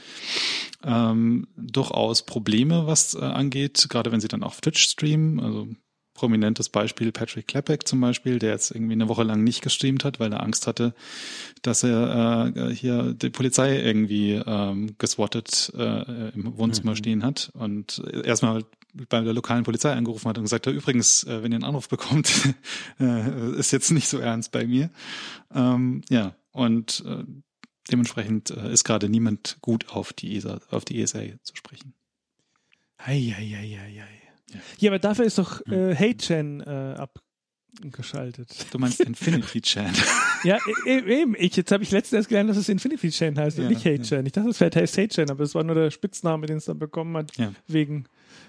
ähm, durchaus Probleme, was äh, angeht, gerade wenn sie dann auf Twitch streamen, also prominentes Beispiel Patrick Klepek zum Beispiel, der jetzt irgendwie eine Woche lang nicht gestreamt hat, weil er Angst hatte, dass er äh, hier die Polizei irgendwie ähm, geswattet äh, im Wohnzimmer mhm. stehen hat und erstmal bei der lokalen Polizei angerufen hat und gesagt hat, übrigens, äh, wenn ihr einen Anruf bekommt, äh, ist jetzt nicht so ernst bei mir. Ähm, ja, und äh, dementsprechend äh, ist gerade niemand gut auf die E S A, auf die E S A zu sprechen. Hei, hei, hei, hei, hei. Ja. ja, aber dafür ist doch äh, Hey-Chan äh, abgeschaltet. Du meinst Infinity-Chan. Ja, eben. Ich, jetzt habe ich letztens erst gelernt, dass es Infinity-Chan heißt und ja, nicht Hey-Chan. Ja. Ich dachte, es wäre Hey-Chan, aber es war nur der Spitzname, den es dann bekommen hat, ja. wegen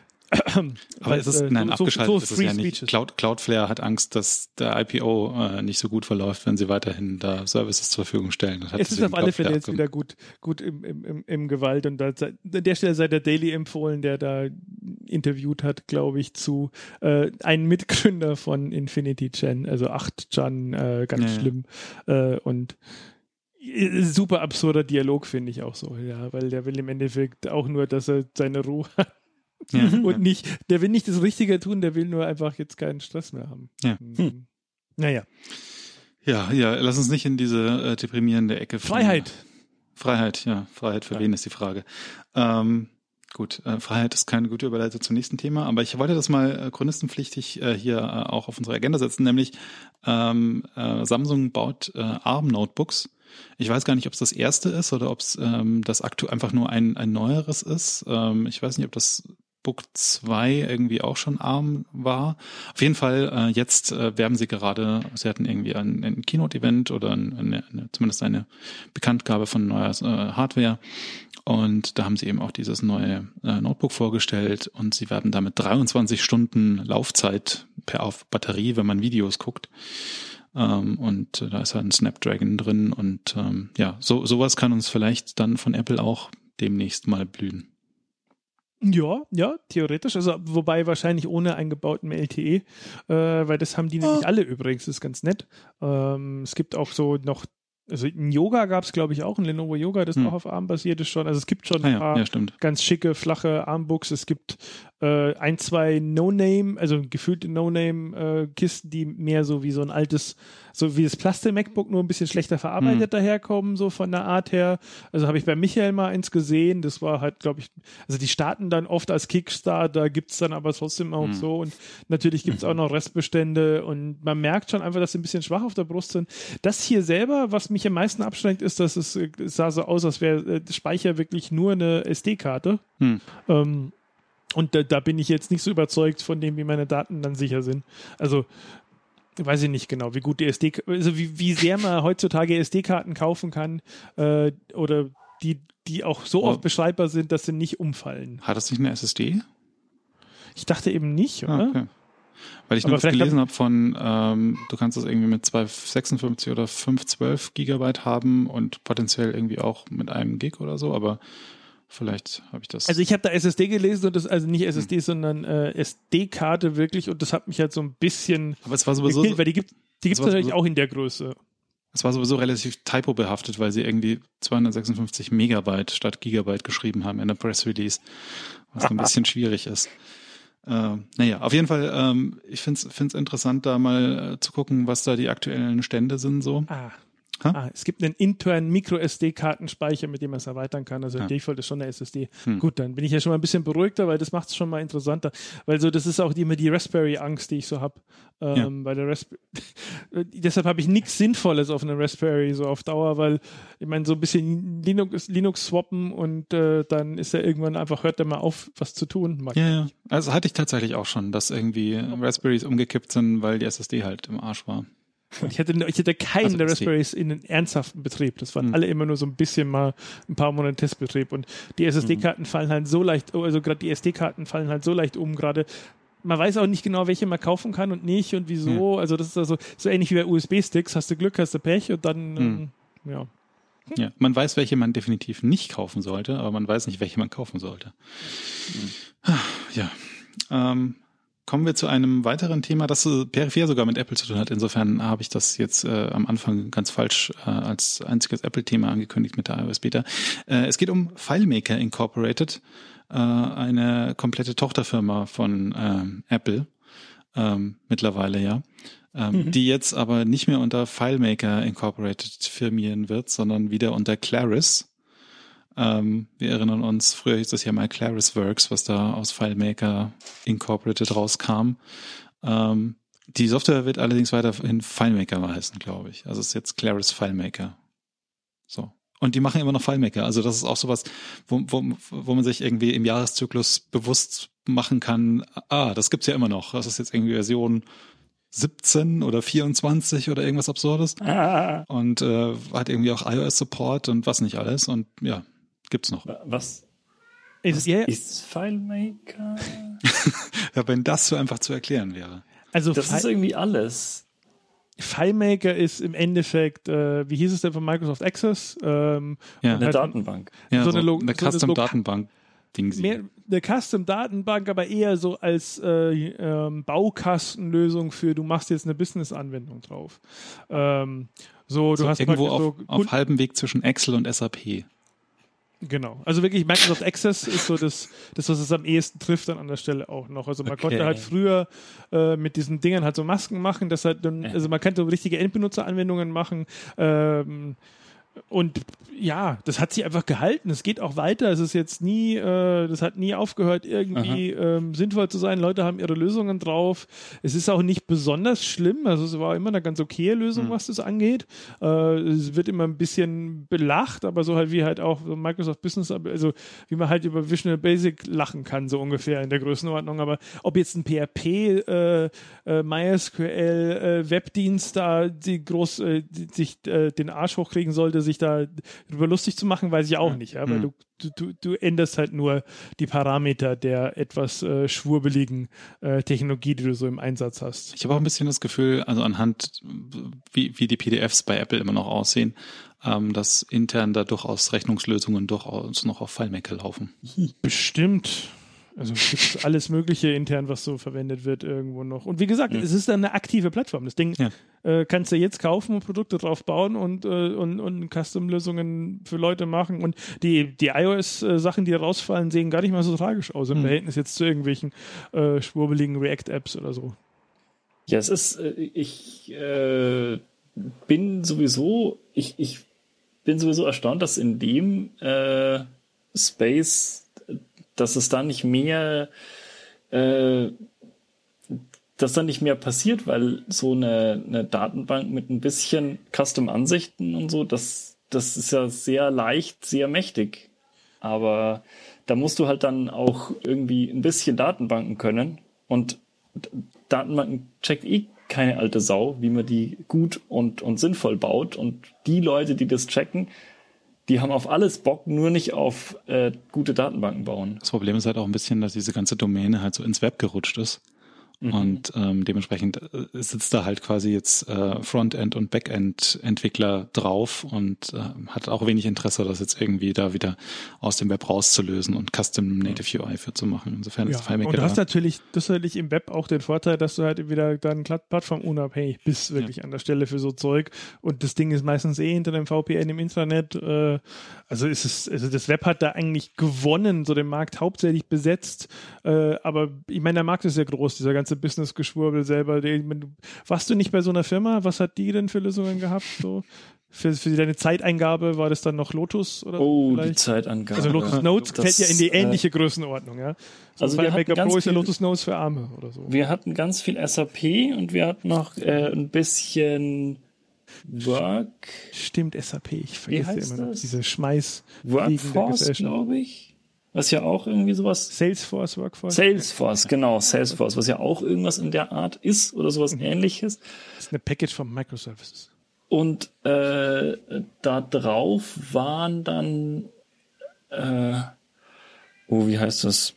Aber es ist, nein, so, abgeschaltet so ist es ja nicht. Cloud, Cloudflare hat Angst, dass der I P O äh, nicht so gut verläuft, wenn sie weiterhin da Services zur Verfügung stellen. Das hat es ist auf alle Fälle jetzt wieder gut, gut im, im, im, im Gewalt, und da, an der Stelle sei der Daily empfohlen, der da interviewt hat, glaube ich, zu äh, einem Mitgründer von Infinity Chan, also acht Chan, äh, ganz ja, schlimm. Ja. Äh, und super absurder Dialog, finde ich auch so, ja, weil der will im Endeffekt auch nur, dass er seine Ruhe hat. Ja, und ja. nicht, der will nicht das Richtige tun, der will nur einfach jetzt keinen Stress mehr haben. Ja. Hm. Naja. Ja, ja, lass uns nicht in diese äh, deprimierende Ecke. Freiheit. Von, Freiheit, ja. Freiheit für ja. wen ist die Frage. Ähm, gut, äh, Freiheit ist keine gute Überleitung zum nächsten Thema, aber ich wollte das mal äh, chronistenpflichtig äh, hier äh, auch auf unsere Agenda setzen, nämlich ähm, äh, Samsung baut äh, ARM-Notebooks. Ich weiß gar nicht, ob es das erste ist oder ob es ähm, das aktuell einfach nur ein, ein neueres ist. Ähm, ich weiß nicht, ob das Book zwei irgendwie auch schon ARM war. Auf jeden Fall, äh, jetzt äh, werben sie gerade, sie hatten irgendwie ein, ein Keynote-Event oder ein, eine, eine, zumindest eine Bekanntgabe von neuer äh, Hardware. Und da haben sie eben auch dieses neue äh, Notebook vorgestellt, und sie werben damit dreiundzwanzig Stunden Laufzeit per auf Batterie, wenn man Videos guckt. Ähm, und äh, da ist halt ein Snapdragon drin, und ähm, ja, so sowas kann uns vielleicht dann von Apple auch demnächst mal blühen. Ja, ja, theoretisch, also wobei wahrscheinlich ohne eingebauten L T E, äh, weil das haben die nämlich oh. alle übrigens, das ist ganz nett. Ähm, es gibt auch so noch, also ein Yoga gab es, glaube ich, auch, ein Lenovo Yoga, das hm. auch auf ARM basiert ist schon. Also es gibt schon ah, ein paar ja, ja, ganz schicke, flache ARM-Books. Es gibt äh, ein, zwei No-Name, also gefühlte No-Name-Kisten, äh, die mehr so wie so ein altes, so wie das Plastik-MacBook, nur ein bisschen schlechter verarbeitet hm. daherkommen, so von der Art her. Also habe ich bei Michael mal eins gesehen, das war halt, glaube ich, also die starten dann oft als Kickstarter, gibt's dann aber trotzdem auch hm. so, und natürlich gibt's auch noch Restbestände, und man merkt schon einfach, dass sie ein bisschen schwach auf der Brust sind. Das hier selber, was mich am meisten abschränkt, ist, dass es, es sah so aus, als wäre der Speicher wirklich nur eine S D-Karte. Hm. Ähm, und da, da bin ich jetzt nicht so überzeugt von dem, wie meine Daten dann sicher sind. Also weiß ich nicht genau, wie gut die S D, also wie, wie sehr man heutzutage S D-Karten kaufen kann, äh, oder die, die auch so oh. oft beschreibbar sind, dass sie nicht umfallen. Hat das nicht eine S S D? Ich dachte eben nicht, oder? Ah, okay. Weil ich nur was gelesen habe von, ähm, du kannst das irgendwie mit zweihundertsechsundfünfzig oder fünfhundertzwölf Gigabyte haben und potenziell irgendwie auch mit einem Gig oder so, aber Vielleicht habe ich das. Also ich habe da S S D gelesen und das, also nicht S S D, hm. sondern äh, S D-Karte wirklich und das hat mich halt so ein bisschen Aber es war sowieso gekillt, weil die gibt die gibt's natürlich sowieso, auch in der Größe. Es war sowieso relativ typo-behaftet, weil sie irgendwie zweihundertsechsundfünfzig Megabyte statt Gigabyte geschrieben haben in der Press Release, was ein bisschen schwierig ist. Äh, naja, auf jeden Fall, ähm, ich finde es interessant, da mal äh, zu gucken, was da die aktuellen Stände sind so. Ah. Ah, es gibt einen internen Micro-S D-Kartenspeicher, mit dem man es erweitern kann. Also ja. Default ist schon eine S S D. Hm. Gut, dann bin ich ja schon mal ein bisschen beruhigter, weil das macht es schon mal interessanter. Weil so, das ist auch immer die Raspberry-Angst, die ich so habe. Ähm, ja. Bei der Raspberry. Deshalb habe ich nichts Sinnvolles auf einer Raspberry so auf Dauer, weil ich meine, so ein bisschen Linux, Linux swappen und äh, dann ist er irgendwann einfach, hört er mal auf, was zu tun. Mag ja, ja. Also hatte ich tatsächlich auch schon, dass irgendwie Raspberries umgekippt sind, weil die S S D halt im Arsch war. Ich hatte, ich hatte keinen also der Raspberries in einen ernsthaften Betrieb. Das waren hm. alle immer nur so ein bisschen mal ein paar Monate Testbetrieb. Und die S S D-Karten hm. fallen halt so leicht, also gerade die S D-Karten fallen halt so leicht um. Gerade man weiß auch nicht genau, welche man kaufen kann und nicht und wieso. Hm. Also das ist also so ähnlich wie bei U S B-Sticks. Hast du Glück, hast du Pech und dann, hm. ähm, ja. Hm. Ja, man weiß, welche man definitiv nicht kaufen sollte, aber man weiß nicht, welche man kaufen sollte. Hm. Ja, ähm, kommen wir zu einem weiteren Thema, das so peripher sogar mit Apple zu tun hat. Insofern habe ich das jetzt äh, am Anfang ganz falsch äh, als einziges Apple-Thema angekündigt mit der iOS-Beta. Äh, es geht um FileMaker Incorporated, äh, eine komplette Tochterfirma von ähm, Apple, ähm, mittlerweile ja, ähm, mhm. die jetzt aber nicht mehr unter FileMaker Incorporated firmieren wird, sondern wieder unter Claris. Ähm, wir erinnern uns, früher hieß das ja mal ClarisWorks, was da aus FileMaker Incorporated rauskam. Ähm, die Software wird allerdings weiterhin FileMaker heißen, glaube ich. Also es ist jetzt Claris FileMaker. So. Und die machen immer noch FileMaker. Also das ist auch sowas, wo, wo, wo man sich irgendwie im Jahreszyklus bewusst machen kann, ah, das gibt's ja immer noch. Das ist jetzt irgendwie Version siebzehn oder vierundzwanzig oder irgendwas Absurdes. Ah. Und äh, hat irgendwie auch iOS-Support und was nicht alles. Und ja, gibt's noch. Was? Ist, yeah. ist FileMaker? Ja, wenn das so einfach zu erklären wäre. Also das Fi- ist irgendwie alles. FileMaker ist im Endeffekt, äh, wie hieß es denn von Microsoft Access? Ähm, ja, eine halt Datenbank. Ja, so, so eine, Lo- eine so Custom-Datenbank. Mehr eine Custom-Datenbank, aber eher so als äh, ähm, Baukastenlösung für, du machst jetzt eine Business-Anwendung drauf. Ähm, so, du so hast irgendwo auf, so auf halbem Weg zwischen Excel und S A P. Genau, also wirklich Microsoft Access ist so das, das, was es am ehesten trifft dann an der Stelle auch noch. Also man okay. konnte halt früher äh, mit diesen Dingern halt so Masken machen, das halt dann, also man kann so richtige Endbenutzeranwendungen machen, ähm, und ja, das hat sich einfach gehalten. Es geht auch weiter. Es ist jetzt nie, äh, das hat nie aufgehört, irgendwie ähm, sinnvoll zu sein. Leute haben ihre Lösungen drauf. Es ist auch nicht besonders schlimm. Also es war immer eine ganz okaye Lösung, mhm. was das angeht. Äh, es wird immer ein bisschen belacht, aber so halt wie halt auch so Microsoft Business, also wie man halt über Visual Basic lachen kann, so ungefähr in der Größenordnung. Aber ob jetzt ein P H P, äh, äh, MySQL, äh, Webdienst da die groß äh, die, sich äh, den Arsch hochkriegen sollte, sich da darüber lustig zu machen, weiß ich auch nicht, ja, weil mhm. du, du, du änderst halt nur die Parameter der etwas äh, schwurbeligen äh, Technologie, die du so im Einsatz hast. Ich habe auch ein bisschen das Gefühl, also anhand, wie, wie die P D Fs bei Apple immer noch aussehen, ähm, dass intern da durchaus Rechnungslösungen durchaus noch auf FileMaker laufen. Bestimmt. Also gibt es alles Mögliche intern, was so verwendet wird irgendwo noch. Und wie gesagt, ja. es ist dann eine aktive Plattform. Das Ding ja. äh, kannst du jetzt kaufen und Produkte drauf bauen und, äh, und, und Custom-Lösungen für Leute machen. Und die, die iOS-Sachen, die rausfallen, sehen gar nicht mal so tragisch aus im mhm. Verhältnis jetzt zu irgendwelchen äh, schwurbeligen React-Apps oder so. Ja, es ist, äh, ich äh, bin sowieso, ich, ich bin sowieso erstaunt, dass in dem äh, Space dass es da nicht mehr, äh, dass da nicht mehr passiert, weil so eine, eine Datenbank mit ein bisschen Custom-Ansichten und so, das, das ist ja sehr leicht, sehr mächtig. Aber da musst du halt dann auch irgendwie ein bisschen Datenbanken können und Datenbanken checkt eh keine alte Sau, wie man die gut und, und sinnvoll baut, und die Leute, die das checken, die haben auf alles Bock, nur nicht auf äh, gute Datenbanken bauen. Das Problem ist halt auch ein bisschen, dass diese ganze Domäne halt so ins Web gerutscht ist Mhm. Und ähm, dementsprechend sitzt da halt quasi jetzt äh, Frontend- und Backend-Entwickler drauf und äh, hat auch wenig Interesse, das jetzt irgendwie da wieder aus dem Web rauszulösen und Custom Native U I für zu machen. Insofern ja. ist FileMaker und du hast da. natürlich, das ist natürlich im Web auch den Vorteil, dass du halt wieder dann plattformunabhängig bist, wirklich ja. an der Stelle für so Zeug. Und das Ding ist meistens eh hinter dem V P N im Intranet. Äh, also ist es, also das Web hat da eigentlich gewonnen, so den Markt hauptsächlich besetzt. Äh, aber ich meine, der Markt ist ja groß, dieser ganze Business-Geschwurbel selber. Die, warst du nicht bei so einer Firma? Was hat die denn für Lösungen gehabt? So? Für, für deine Zeiteingabe war das dann noch Lotus? Oder oh, vielleicht? Die Zeitangabe. Also Lotus Notes das, fällt ja in die ähnliche äh, Größenordnung. Ja? So also FileMaker Pro ist ja viel, Lotus Notes für Arme oder so. Wir hatten ganz viel S A P und wir hatten noch äh, ein bisschen Work. Stimmt, S A P. Ich vergesse immer noch das? diese Schmeiß. Workforce, glaube ich. Was ja auch irgendwie sowas. Salesforce, Workforce. Salesforce, genau, Salesforce, was ja auch irgendwas in der Art ist oder sowas mhm. Ähnliches. Das ist eine Package von Microservices. Und äh, da drauf waren dann, äh, oh, wie heißt das?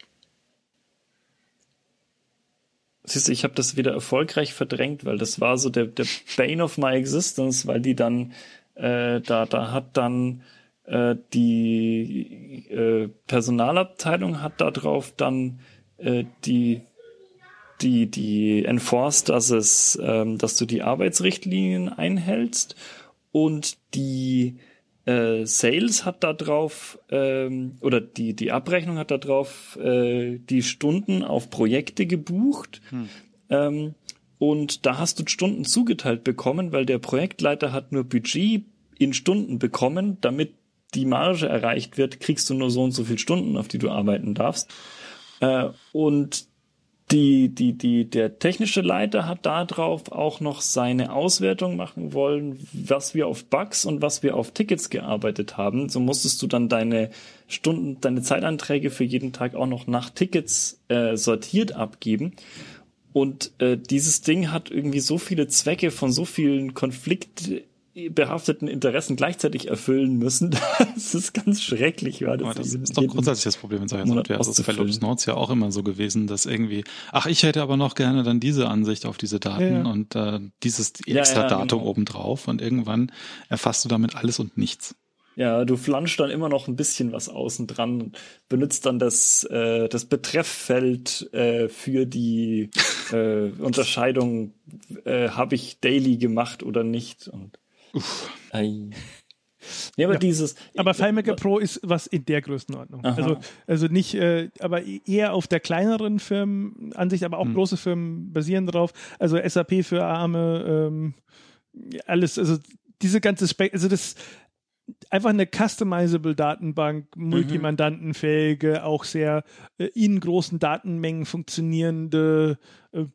Siehst du, ich habe das wieder erfolgreich verdrängt, weil das war so der, der Bane of my existence, weil die dann, äh, da, da hat dann äh, die äh, Personalabteilung hat da drauf dann äh, die die die enforced, dass es, ähm, dass du die Arbeitsrichtlinien einhältst, und die äh, Sales hat da drauf ähm, oder die die Abrechnung hat da drauf äh, die Stunden auf Projekte gebucht. Hm. Ähm, und da hast du Stunden zugeteilt bekommen, weil der Projektleiter hat nur Budget in Stunden bekommen, damit die Marge erreicht wird, kriegst du nur so und so viele Stunden, auf die du arbeiten darfst. Äh, und die, die, die, der technische Leiter hat da drauf auch noch seine Auswertung machen wollen, was wir auf Bugs und was wir auf Tickets gearbeitet haben. So musstest du dann deine Stunden, deine Zeitanträge für jeden Tag auch noch nach Tickets äh, sortiert abgeben. Und äh, dieses Ding hat irgendwie so viele Zwecke von so vielen Konflikten behafteten Interessen gleichzeitig erfüllen müssen. Das ist ganz schrecklich. Ja, das, aber das ist doch grundsätzlich das Problem in solcher Software. Also das ist bei Lotus Notes ja auch immer so gewesen, dass irgendwie, ach, ich hätte aber noch gerne dann diese Ansicht auf diese Daten ja, ja. und äh, dieses extra ja, ja, Datum genau. obendrauf, und irgendwann erfasst du damit alles und nichts. Ja, du flanscht dann immer noch ein bisschen was außen dran und benutzt dann das, äh, das Betrefffeld äh, für die äh, Unterscheidung, äh, habe ich daily gemacht oder nicht, und Uff. Ja, aber ja. dieses. Aber FileMaker Pro ist was in der Größenordnung. Aha. Also, also nicht, äh, aber eher auf der kleineren Firmenansicht, aber auch hm. große Firmen basieren drauf. Also S A P für Arme, ähm, alles, also diese ganze Spek, also das einfach eine customizable Datenbank, multimandantenfähige, auch sehr äh, in großen Datenmengen funktionierende äh,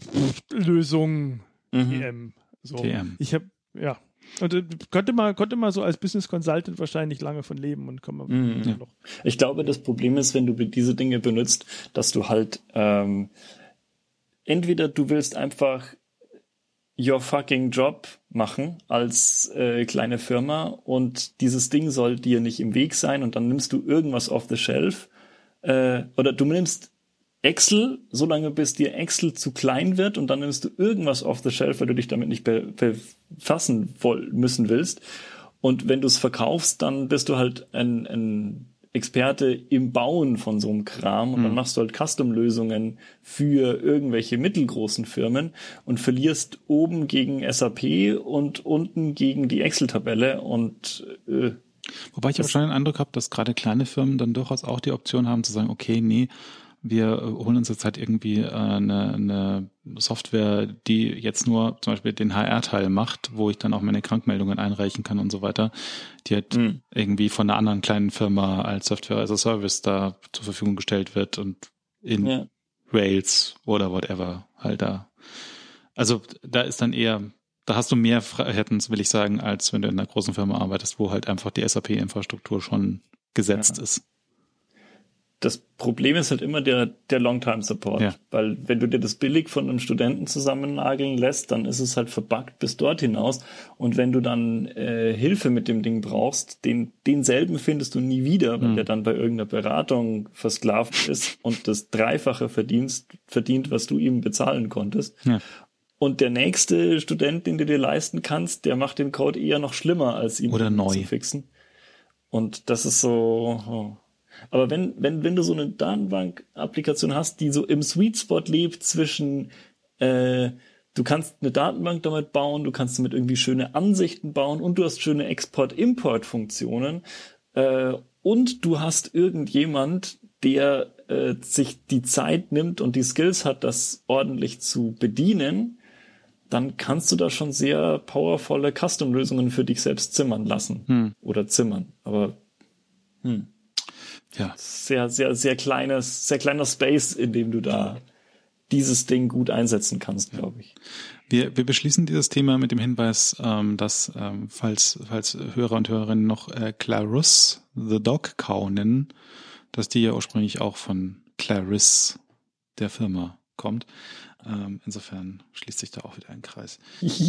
Lösung. Mhm. T M. So. T M. Ich habe, ja. Und äh, konnte man konnte man so als Business Consultant wahrscheinlich lange von leben und kann man mhm. ja. noch. Ich glaube, das Problem ist, wenn du diese Dinge benutzt, dass du halt ähm, entweder du willst einfach your fucking Job machen als äh, kleine Firma, und dieses Ding soll dir nicht im Weg sein, und dann nimmst du irgendwas off the shelf, äh, oder du nimmst Excel, solange bis dir Excel zu klein wird, und dann nimmst du irgendwas off the shelf, weil du dich damit nicht be- befassen woll- müssen willst. Und wenn du es verkaufst, dann bist du halt ein, ein Experte im Bauen von so einem Kram, und mhm. dann machst du halt Custom-Lösungen für irgendwelche mittelgroßen Firmen und verlierst oben gegen S A P und unten gegen die Excel-Tabelle, und äh, wobei ich aber schon den Eindruck habe, dass gerade kleine Firmen dann durchaus auch die Option haben zu sagen, okay, nee, wir holen uns jetzt halt irgendwie äh, eine, eine Software, die jetzt nur zum Beispiel den H R-Teil macht, wo ich dann auch meine Krankmeldungen einreichen kann und so weiter, die halt mhm. irgendwie von einer anderen kleinen Firma als Software as a Service da zur Verfügung gestellt wird und in ja. Rails oder whatever halt da. Also da ist dann eher, da hast du mehr Freiheiten, will ich sagen, als wenn du in einer großen Firma arbeitest, wo halt einfach die S A P-Infrastruktur schon gesetzt ja. ist. das Problem ist halt immer der, der Longtime-Support. Ja. Weil wenn du dir das billig von einem Studenten zusammennageln lässt, dann ist es halt verbuggt bis dort hinaus. Und wenn du dann äh, Hilfe mit dem Ding brauchst, den denselben findest du nie wieder, wenn mhm. der dann bei irgendeiner Beratung versklavt ist und das Dreifache verdienst, verdient, was du ihm bezahlen konntest. Ja. Und der nächste Student, den du dir leisten kannst, der macht den Code eher noch schlimmer, als ihn Oder neu zu fixen. Und das ist so... Oh. Aber wenn, wenn, wenn du so eine Datenbank-Applikation hast, die so im Sweet Spot lebt zwischen, äh, du kannst eine Datenbank damit bauen, du kannst damit irgendwie schöne Ansichten bauen und du hast schöne Export-Import-Funktionen, äh, und du hast irgendjemand, der äh, sich die Zeit nimmt und die Skills hat, das ordentlich zu bedienen, dann kannst du da schon sehr powervolle Custom-Lösungen für dich selbst zimmern lassen. Hm. Oder zimmern. Aber, hm. Ja. Sehr, sehr, sehr kleines, sehr kleiner Space, in dem du da dieses Ding gut einsetzen kannst, glaube ich. Wir, wir beschließen dieses Thema mit dem Hinweis, ähm, dass, ähm, falls, falls Hörer und Hörerinnen noch äh, Clarus the Dog Cow nennen, dass die ja ursprünglich auch von Clarice, der Firma, kommt. Ähm, insofern schließt sich da auch wieder ein Kreis.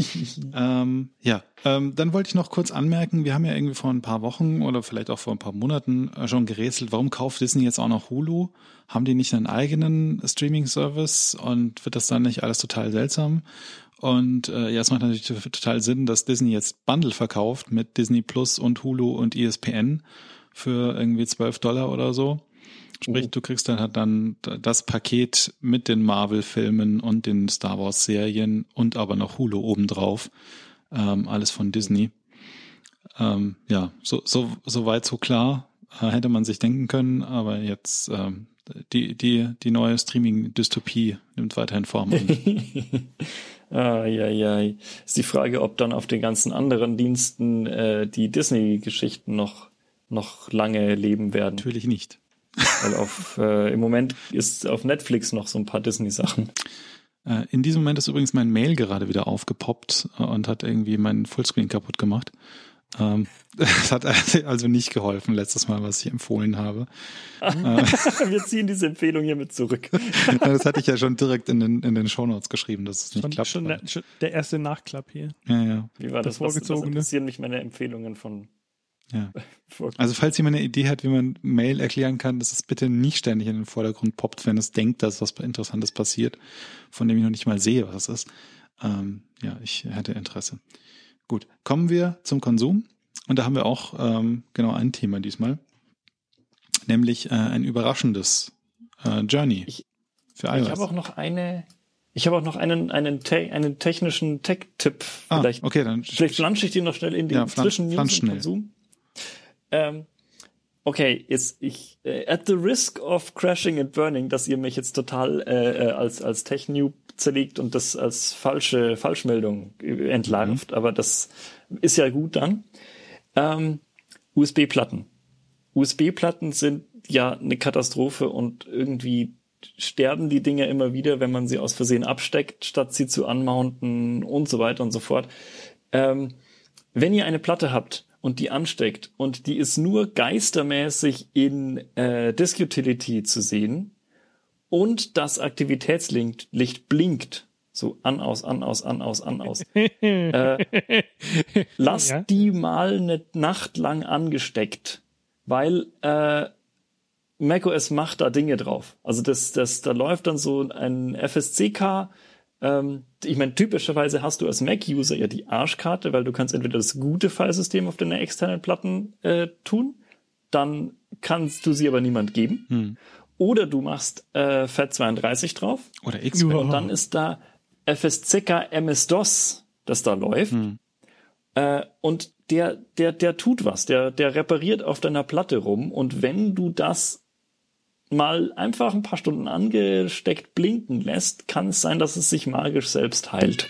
ähm, ja, ähm, dann wollte ich noch kurz anmerken, wir haben ja irgendwie vor ein paar Wochen oder vielleicht auch vor ein paar Monaten äh, schon gerätselt, warum kauft Disney jetzt auch noch Hulu? Haben die nicht einen eigenen Streaming-Service und wird das dann nicht alles total seltsam? Und äh, ja, es macht natürlich total Sinn, dass Disney jetzt Bundle verkauft mit Disney Plus und Hulu und E S P N für irgendwie zwölf Dollar oder so. Sprich, du kriegst dann halt dann das Paket mit den Marvel-Filmen und den Star Wars-Serien und aber noch Hulu obendrauf. Ähm, alles von Disney. Ähm, ja, so, so, so weit, so klar. Äh, hätte man sich denken können, aber jetzt ähm, die, die, die neue Streaming-Dystopie nimmt weiterhin Form an. Ah, ja, ja. Ist die Frage, ob dann auf den ganzen anderen Diensten äh, die Disney-Geschichten noch, noch lange leben werden. Natürlich nicht. Weil auf äh, im Moment ist auf Netflix noch so ein paar Disney-Sachen. Äh, in diesem Moment ist übrigens mein Mail gerade wieder aufgepoppt äh, und hat irgendwie meinen Fullscreen kaputt gemacht. Ähm, das hat also nicht geholfen letztes Mal, was ich empfohlen habe. Wir ziehen diese Empfehlung hiermit zurück. Das hatte ich ja schon direkt in den, in den Shownotes geschrieben, dass es nicht schon, klappt. Schon der, schon der erste Nachklapp hier. Ja, ja. Wie war das? das was, was interessieren mich meine Empfehlungen von... Ja. Also falls jemand eine Idee hat, wie man Mail erklären kann, dass es bitte nicht ständig in den Vordergrund poppt, wenn es denkt, dass was Interessantes passiert, von dem ich noch nicht mal sehe, was es ist. Ähm, ja, ich hätte Interesse. Gut, kommen wir zum Konsum. Und da haben wir auch ähm, genau ein Thema diesmal, nämlich äh, ein überraschendes äh, Journey ich, für iOS. Ich habe auch noch eine... Ich habe auch noch einen einen, te- einen technischen Tech-Tipp. Ah, vielleicht okay, dann vielleicht flansche ich den noch schnell in den ja, flan- Zwischen-News und Konsum. Ähm, okay, jetzt ich äh, at the risk of crashing and burning, dass ihr mich jetzt total äh, als als Tech-Noob zerlegt und das als falsche Falschmeldung entlarvt, mhm. aber das ist ja gut dann. Ähm, U S B-Platten. U S B-Platten sind ja eine Katastrophe und irgendwie sterben die Dinger immer wieder, wenn man sie aus Versehen absteckt, statt sie zu unmounten und so weiter und so fort. Ähm, wenn ihr eine Platte habt und die ansteckt und die ist nur geistermäßig in äh, Disk Utility zu sehen und das Aktivitätslicht blinkt, so an, aus, an, aus, an, aus, an, aus, äh, lasst ja. die mal eine Nacht lang angesteckt, weil äh, macOS macht da Dinge drauf. Also das, das, da läuft dann so ein F S C K. Ähm, ich meine, typischerweise hast du als Mac-User ja die Arschkarte, weil du kannst entweder das gute Filesystem auf deine externen Platten äh, tun, dann kannst du sie aber niemand geben. Hm. Oder du machst äh, F A T zweiunddreißig drauf. Oder X. Und dann ist da F S C K M S-DOS, das da läuft. Hm. Äh, und der, der, der tut was. Der, der repariert auf deiner Platte rum. Und wenn du das mal einfach ein paar Stunden angesteckt blinken lässt, kann es sein, dass es sich magisch selbst heilt.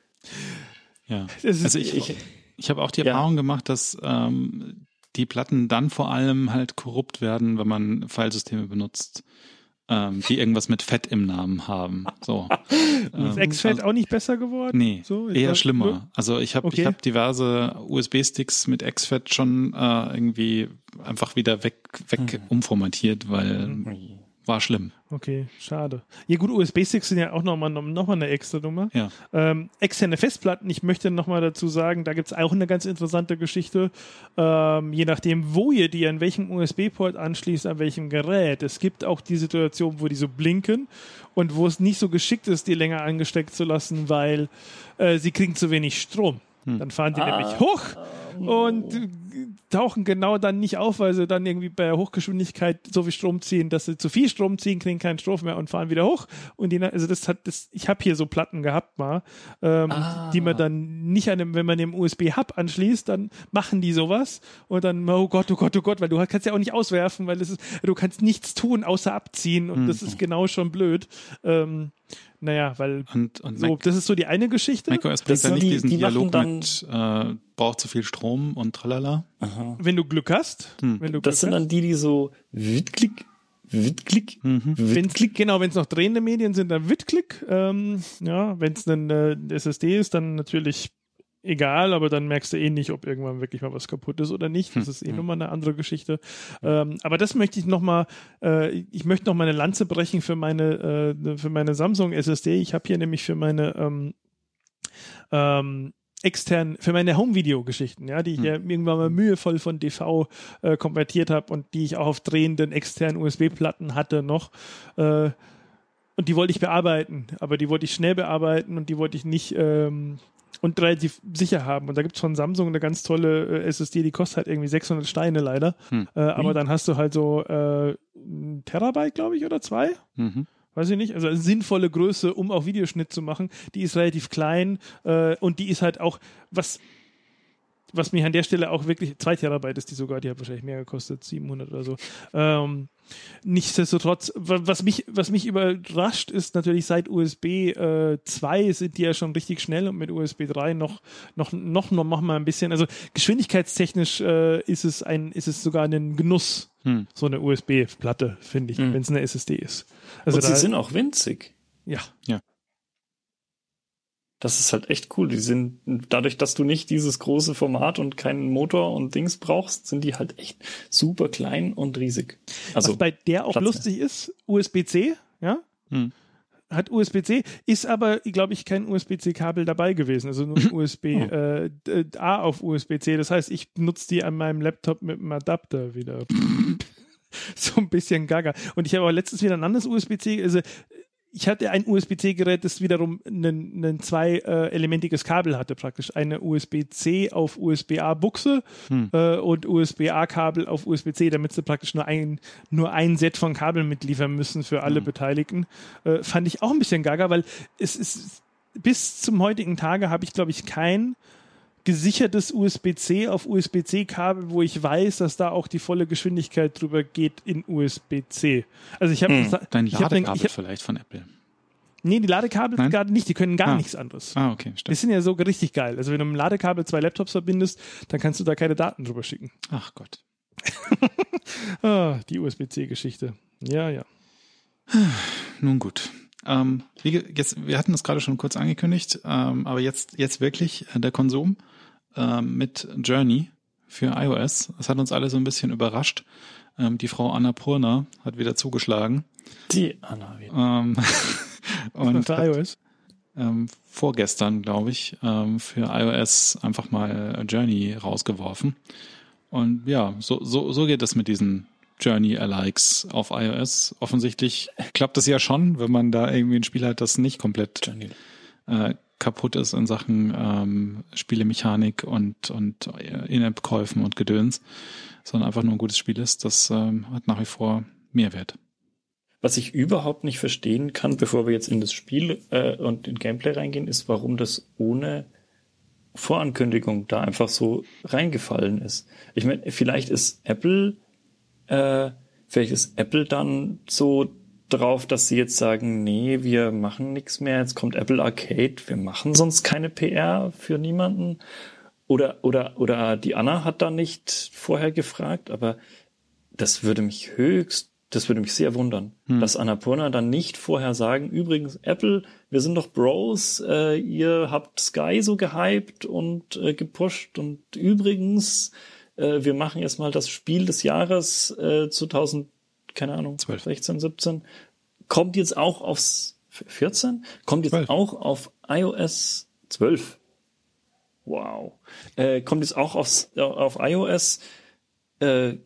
Ja, also ich, ich, ich habe auch die Erfahrung ja. gemacht, dass ähm, die Platten dann vor allem halt korrupt werden, wenn man Filesysteme benutzt, ähm, die irgendwas mit Fett im Namen haben. So. Ist ähm, X-Fett also, auch nicht besser geworden? Nee, so, eher war, schlimmer. nur? Also ich habe okay. ich hab diverse U S B-Sticks mit X-Fett schon äh, irgendwie einfach wieder weg, weg mhm. umformatiert, weil mhm. war schlimm. Okay, schade. Ja gut, U S B-Sticks sind ja auch nochmal noch mal eine extra Nummer. Ja. Ähm, externe Festplatten, ich möchte nochmal dazu sagen, da gibt es auch eine ganz interessante Geschichte. Ähm, je nachdem, wo ihr die an welchem U S B-Port anschließt, an welchem Gerät. Es gibt auch die Situation, wo die so blinken und wo es nicht so geschickt ist, die länger angesteckt zu lassen, weil äh, sie kriegen zu wenig Strom. Hm. Dann fahren die ah. nämlich hoch und äh, tauchen genau dann nicht auf, weil sie dann irgendwie bei Hochgeschwindigkeit so viel Strom ziehen, dass sie zu viel Strom ziehen, kriegen keinen Strom mehr und fahren wieder hoch. Und die, also das hat das, ich habe hier so Platten gehabt mal, ähm, ah. die man dann nicht an dem, wenn man den U S B-Hub anschließt, dann machen die sowas und dann, oh Gott, oh Gott, oh Gott, weil du kannst ja auch nicht auswerfen, weil das ist, du kannst nichts tun, außer abziehen und mhm. das ist genau schon blöd. Ähm, Naja, weil und, und so, Mac, das ist so die eine Geschichte. macOS bringt ja nicht die, diesen die Dialog mit äh, braucht zu viel Strom und tralala. Aha. Wenn du Glück hast. Hm. Wenn du das Glück sind hast. dann die, die so Wittklick, Wittklick, mhm. Wittklick. Genau, wenn es noch drehende Medien sind, dann Wittklick. Ähm, ja, wenn es dann äh, S S D ist, dann natürlich egal, aber dann merkst du eh nicht, ob irgendwann wirklich mal was kaputt ist oder nicht. Das ist eh hm. nochmal eine andere Geschichte. Ähm, aber das möchte ich nochmal, äh, ich möchte noch mal eine Lanze brechen für meine, äh, für meine Samsung S S D. Ich habe hier nämlich für meine ähm, ähm, extern, für meine Home-Video-Geschichten, ja, die ich hm. ja irgendwann mal mühevoll von D V äh, konvertiert habe und die ich auch auf drehenden externen U S B-Platten hatte noch. Äh, und die wollte ich bearbeiten, aber die wollte ich schnell bearbeiten und die wollte ich nicht ähm, und relativ sicher haben. Und da gibt es von Samsung eine ganz tolle äh, S S D, die kostet halt irgendwie sechshundert Steine leider. Hm. Äh, aber hm. dann hast du halt so äh, ein Terabyte, glaube ich, oder zwei. Mhm. Weiß ich nicht. Also eine sinnvolle Größe, um auch Videoschnitt zu machen. Die ist relativ klein äh, und die ist halt auch, was was mich an der Stelle auch wirklich, zwei Terabyte ist die sogar, die hat wahrscheinlich mehr gekostet, siebenhundert oder so. Ähm, nichtsdestotrotz, was mich, was mich überrascht, ist natürlich seit U S B äh, zwei sind die ja schon richtig schnell und mit U S B drei noch, noch, noch, noch, noch mal ein bisschen, also geschwindigkeitstechnisch äh, ist es ein, ist es sogar ein Genuss, hm. so eine U S B-Platte, finde ich, hm. wenn es eine S S D ist. Also und sie da, sind auch winzig. Ja. Ja. Das ist halt echt cool. Die sind, dadurch, dass du nicht dieses große Format und keinen Motor und Dings brauchst, sind die halt echt super klein und riesig. Also was bei der auch Platz lustig mehr. ist, U S B C, ja, hm. hat U S B C, ist aber, glaube ich, kein U S B C-Kabel dabei gewesen, also nur U S B oh. äh, A auf U S B C. Das heißt, ich nutze die an meinem Laptop mit einem Adapter wieder. So ein bisschen gaga. Und ich habe auch letztens wieder ein anderes U S B C, also ich hatte ein U S B C-Gerät, das wiederum ein, ein zwei-elementiges Kabel hatte, praktisch eine U S B C auf U S B A-Buchse hm. äh, und U S B A-Kabel auf U S B C, damit sie praktisch nur ein, nur ein Set von Kabeln mitliefern müssen für alle hm. Beteiligten. Äh, fand ich auch ein bisschen gaga, weil es ist, bis zum heutigen Tage habe ich, glaube ich, kein gesichertes U S B C auf U S B C-Kabel, wo ich weiß, dass da auch die volle Geschwindigkeit drüber geht in U S B C. Also ich habe hm. dein Ladekabel vielleicht von Apple. Nee, die Ladekabel Nein? gerade nicht, die können gar ah. nichts anderes. Ah, okay, stimmt. Die sind ja so richtig geil. Also wenn du mit dem Ladekabel zwei Laptops verbindest, dann kannst du da keine Daten drüber schicken. Ach Gott. ah, die U S B C-Geschichte. Ja, ja. Nun gut. Ähm, wie, jetzt, wir hatten das gerade schon kurz angekündigt, ähm, aber jetzt, jetzt wirklich äh, der Konsum ähm, mit Journey für iOS. Das hat uns alle so ein bisschen überrascht. Ähm, die Frau Annapurna hat wieder zugeschlagen. Die Anna wieder. Ähm, und für hat, iOS? Ähm, vorgestern, glaube ich, ähm, für iOS einfach mal Journey rausgeworfen. Und ja, so, so, so geht es mit diesen Journey-Alikes auf iOS. Offensichtlich klappt es ja schon, wenn man da irgendwie ein Spiel hat, das nicht komplett äh, kaputt ist in Sachen ähm, Spielemechanik und, und In-App-Käufen und Gedöns, sondern einfach nur ein gutes Spiel ist. Das ähm, hat nach wie vor Mehrwert. Was ich überhaupt nicht verstehen kann, bevor wir jetzt in das Spiel äh, und in Gameplay reingehen, ist, warum das ohne Vorankündigung da einfach so reingefallen ist. Ich meine, vielleicht ist Apple Äh, vielleicht ist Apple dann so drauf, dass sie jetzt sagen, nee, wir machen nichts mehr, jetzt kommt Apple Arcade, wir machen sonst keine P R für niemanden. Oder, oder, oder die Anna hat da nicht vorher gefragt, aber das würde mich höchst das würde mich sehr wundern, hm. dass Annapurna dann nicht vorher sagen, übrigens, Apple, wir sind doch Bros, äh, ihr habt Sky so gehypt und äh, gepusht und übrigens, äh, wir machen jetzt mal das Spiel des Jahres äh, zwanzig, keine Ahnung, zwölf. sechzehn, siebzehn, kommt jetzt auch aufs vierzehn? Kommt jetzt zwölf. Auch auf iOS zwölf. Wow. Äh, kommt jetzt auch aufs, auf iOS. Äh,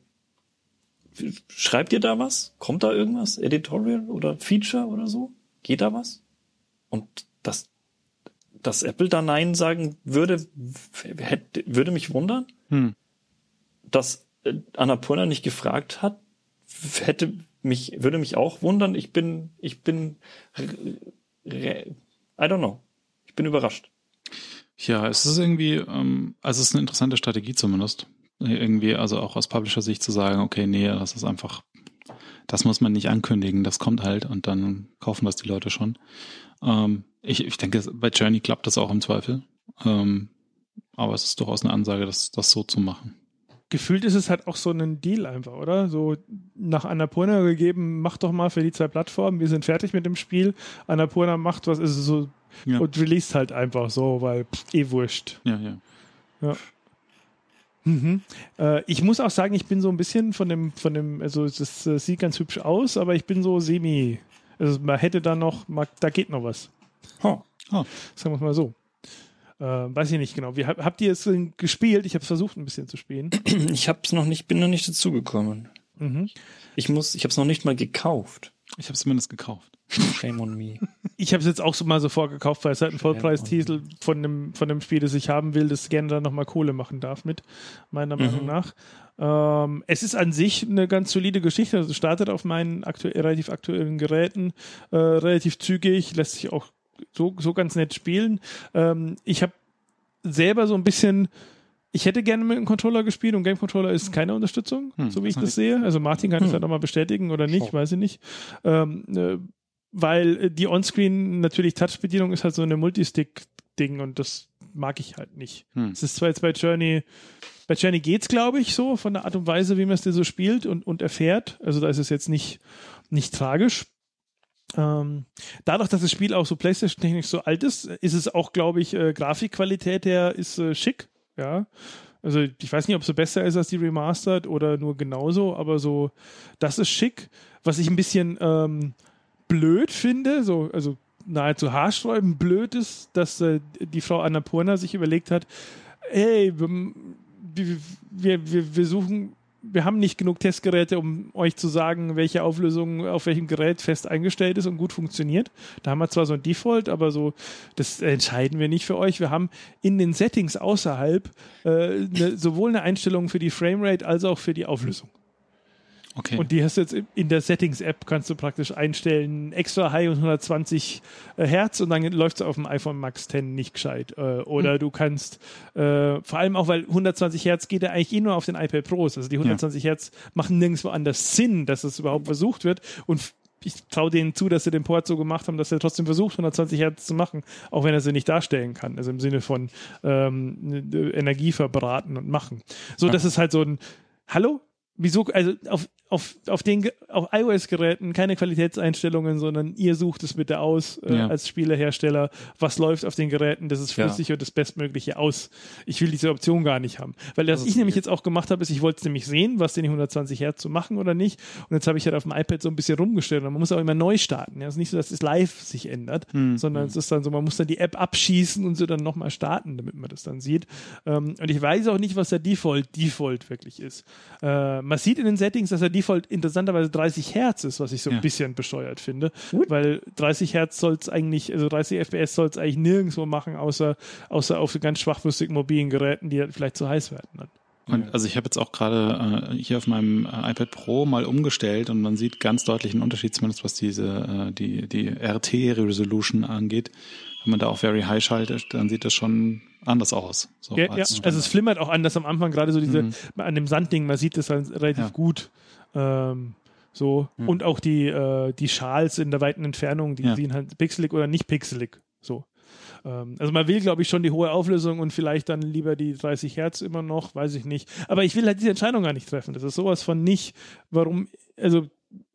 schreibt ihr da was? Kommt da irgendwas? Editorial oder Feature oder so? Geht da was? Und dass, dass Apple da Nein sagen würde, hätte, würde mich wundern. Hm. Dass Annapurna nicht gefragt hat, hätte mich, würde mich auch wundern. Ich bin, ich bin, I don't know. Ich bin überrascht. Ja, es ist irgendwie, ähm, also es ist eine interessante Strategie zumindest. Irgendwie, also auch aus Publisher-Sicht zu sagen, okay, nee, das ist einfach, das muss man nicht ankündigen, das kommt halt und dann kaufen das die Leute schon. Ähm, ich, ich denke, bei Journey klappt das auch im Zweifel. Ähm, aber es ist durchaus eine Ansage, das, das so zu machen. Gefühlt ist es halt auch so ein Deal einfach, oder? So nach Annapurna gegeben, mach doch mal für die zwei Plattformen, wir sind fertig mit dem Spiel. Annapurna macht was, ist so ja. und released halt einfach so, weil pff, eh wurscht. Ja, ja. Ja. Mhm. Äh, ich muss auch sagen, ich bin so ein bisschen von dem, von dem, also das äh, sieht ganz hübsch aus, aber ich bin so semi, also man hätte da noch, mal, da geht noch was. Oh. Oh. Sagen wir es mal so. Äh, weiß ich nicht genau. Wie, habt ihr es gespielt? Ich habe es versucht, ein bisschen zu spielen. Ich hab's noch nicht, bin noch nicht dazugekommen. Mhm. Ich muss, ich habe es noch nicht mal gekauft. Ich habe es zumindest gekauft. Shame on me. Ich habe es jetzt auch so mal so vorgekauft, weil es halt ein Vollpreistitel von dem, von dem Spiel, das ich haben will, das gerne dann nochmal Kohle machen darf mit, meiner mhm. Meinung nach. Ähm, es ist an sich eine ganz solide Geschichte. Also es startet auf meinen aktu- relativ aktuellen Geräten, äh, relativ zügig, lässt sich auch so, so ganz nett spielen. Ähm, ich habe selber so ein bisschen, ich hätte gerne mit einem Controller gespielt und Game Controller ist keine Unterstützung, hm, so wie ich das sehe. Also Martin kann hm. das halt nochmal bestätigen oder nicht, oh. weiß ich nicht. Ähm, äh, weil die Onscreen natürlich Touch-Bedienung ist halt so eine Multistick-Ding und das mag ich halt nicht. Hm. Es ist zwar jetzt bei Journey, bei Journey geht's, glaube ich, so von der Art und Weise, wie man es dir so spielt und, und erfährt. Also da ist es jetzt nicht, nicht tragisch. Ähm, dadurch, dass das Spiel auch so PlayStation-technisch so alt ist, ist es auch, glaube ich, äh, Grafikqualität her ist äh, schick, ja. Also ich weiß nicht, ob es so besser ist als die Remastered oder nur genauso, aber so, das ist schick. Was ich ein bisschen ähm, blöd finde, so, also nahezu haarsträubend blöd ist, dass äh, die Frau Annapurna sich überlegt hat, hey, wir, wir, wir, wir suchen wir haben nicht genug Testgeräte, um euch zu sagen, welche Auflösung auf welchem Gerät fest eingestellt ist und gut funktioniert. Da haben wir zwar so ein Default, aber so, das entscheiden wir nicht für euch. Wir haben in den Settings außerhalb äh, ne, sowohl eine Einstellung für die Framerate als auch für die Auflösung. Okay. Und die hast du jetzt in der Settings-App, kannst du praktisch einstellen, extra high und hundertzwanzig Hertz und dann läuft es auf dem iPhone Max zehn nicht gescheit. Äh, oder hm. du kannst, äh, vor allem auch, weil hundertzwanzig Hertz geht ja eigentlich eh nur auf den iPad Pros. Also die hundertzwanzig ja. Hertz machen nirgendwo anders Sinn, dass es überhaupt versucht wird. Und ich traue denen zu, dass sie den Port so gemacht haben, dass er trotzdem versucht, hundertzwanzig Hertz zu machen, auch wenn er sie nicht darstellen kann. Also im Sinne von ähm, Energie verbraten und machen. So, ja. das ist halt so ein, hallo? Wieso, also auf, auf, auf den auf iOS-Geräten keine Qualitätseinstellungen, sondern ihr sucht es bitte aus äh, ja. als Spielehersteller, was läuft auf den Geräten, das ist flüssig ja. und das Bestmögliche aus. Ich will diese Option gar nicht haben. Weil das, was ich nämlich jetzt auch gemacht habe, ist, ich wollte es nämlich sehen, was denn die hundertzwanzig Hertz zu machen oder nicht. Und jetzt habe ich halt auf dem iPad so ein bisschen rumgestellt und man muss auch immer neu starten. Ja, es ist nicht so, dass es live sich ändert, hm. sondern hm. es ist dann so, man muss dann die App abschießen und sie dann nochmal starten, damit man das dann sieht. Ähm, und ich weiß auch nicht, was der Default Default wirklich ist. Äh, Man sieht in den Settings, dass der Default interessanterweise dreißig Hertz ist, was ich so ein ja. bisschen bescheuert finde, Gut. weil dreißig Hertz soll es eigentlich, also dreißig F P S soll es eigentlich nirgendwo machen, außer, außer auf ganz schwachbrüstigen mobilen Geräten, die vielleicht zu heiß werden. Und also ich habe jetzt auch gerade äh, hier auf meinem äh, iPad Pro mal umgestellt und man sieht ganz deutlich einen Unterschied, zumindest was diese äh, die die R T-Resolution angeht. Wenn man da auch Very High schaltet, dann sieht das schon anders aus. So ja, ja. Also es flimmert auch anders am Anfang, gerade so diese, mhm. an dem Sandding, man sieht das halt relativ ja. gut. Ähm, so. Mhm. Und auch die, äh, die Schals in der weiten Entfernung, die ja. sehen halt pixelig oder nicht pixelig. So. Ähm, also man will, glaube ich, schon die hohe Auflösung und vielleicht dann lieber die dreißig Hertz immer noch, weiß ich nicht. Aber ich will halt diese Entscheidung gar nicht treffen. Das ist sowas von nicht, warum, also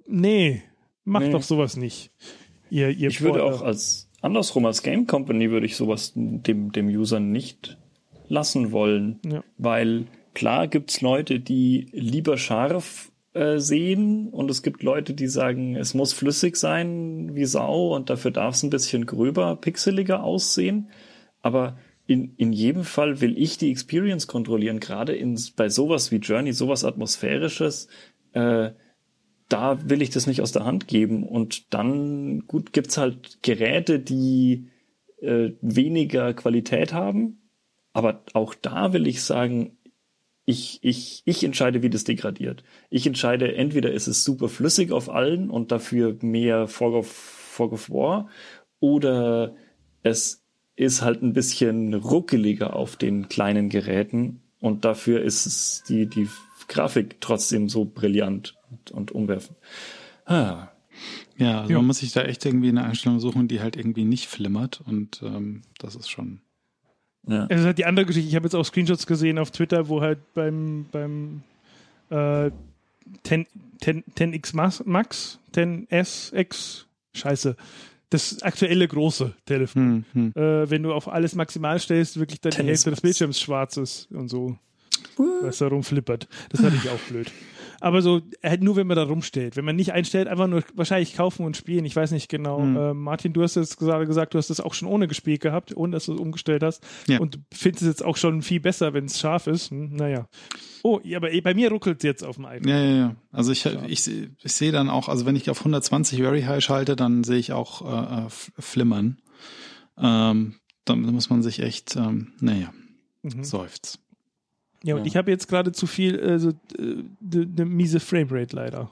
nee, macht Nee. doch sowas nicht. Ihr, ihr Ich würde Porter. auch als, andersrum als Game Company würde ich sowas dem, dem User nicht lassen wollen. Ja. Weil klar gibt's Leute, die lieber scharf äh, sehen und es gibt Leute, die sagen, es muss flüssig sein wie Sau und dafür darf es ein bisschen gröber, pixeliger aussehen. Aber in, in jedem Fall will ich die Experience kontrollieren, gerade in, bei sowas wie Journey, sowas Atmosphärisches, äh, da will ich das nicht aus der Hand geben. Und dann, gut, gibt's halt Geräte, die äh, weniger Qualität haben. Aber auch da will ich sagen, ich, ich, ich entscheide, wie das degradiert. Ich entscheide, entweder ist es super flüssig auf allen und dafür mehr Fog of, Fog of War, oder es ist halt ein bisschen ruckeliger auf den kleinen Geräten und dafür ist es die, die Grafik trotzdem so brillant und, und umwerfend. Ah. Ja, also Ja. man muss sich da echt irgendwie eine Einstellung suchen, die halt irgendwie nicht flimmert und ähm, das ist schon... Ja. Es ist halt die andere Geschichte. Ich habe jetzt auch Screenshots gesehen auf Twitter, wo halt beim, beim äh, zehn, zehn, zehn X Max, zehn S X, scheiße, das aktuelle große Telefon. Hm, hm. Äh, wenn du auf alles maximal stellst, wirklich dann die Tennis Hälfte des Max. Bildschirms schwarz ist und so, was da rumflippert. Das fand ich auch blöd. Aber so, halt nur, wenn man da rumstellt. Wenn man nicht einstellt, einfach nur wahrscheinlich kaufen und spielen. Ich weiß nicht genau. Hm. Äh, Martin, du hast jetzt gerade gesagt, du hast das auch schon ohne gespielt gehabt, ohne dass du es umgestellt hast. Ja. Und du findest es jetzt auch schon viel besser, wenn es scharf ist. Hm, naja. Oh, ja, aber eh, bei mir ruckelt es jetzt auf dem iPhone. Ja, ja, ja. Also ich, ich, ich sehe dann auch, also wenn ich auf hundertzwanzig Very High schalte, dann sehe ich auch äh, flimmern. Ähm, dann muss man sich echt, ähm, naja, Mhm. seufzt. Ja, und Ja. ich habe jetzt gerade zu viel, also eine miese Framerate leider.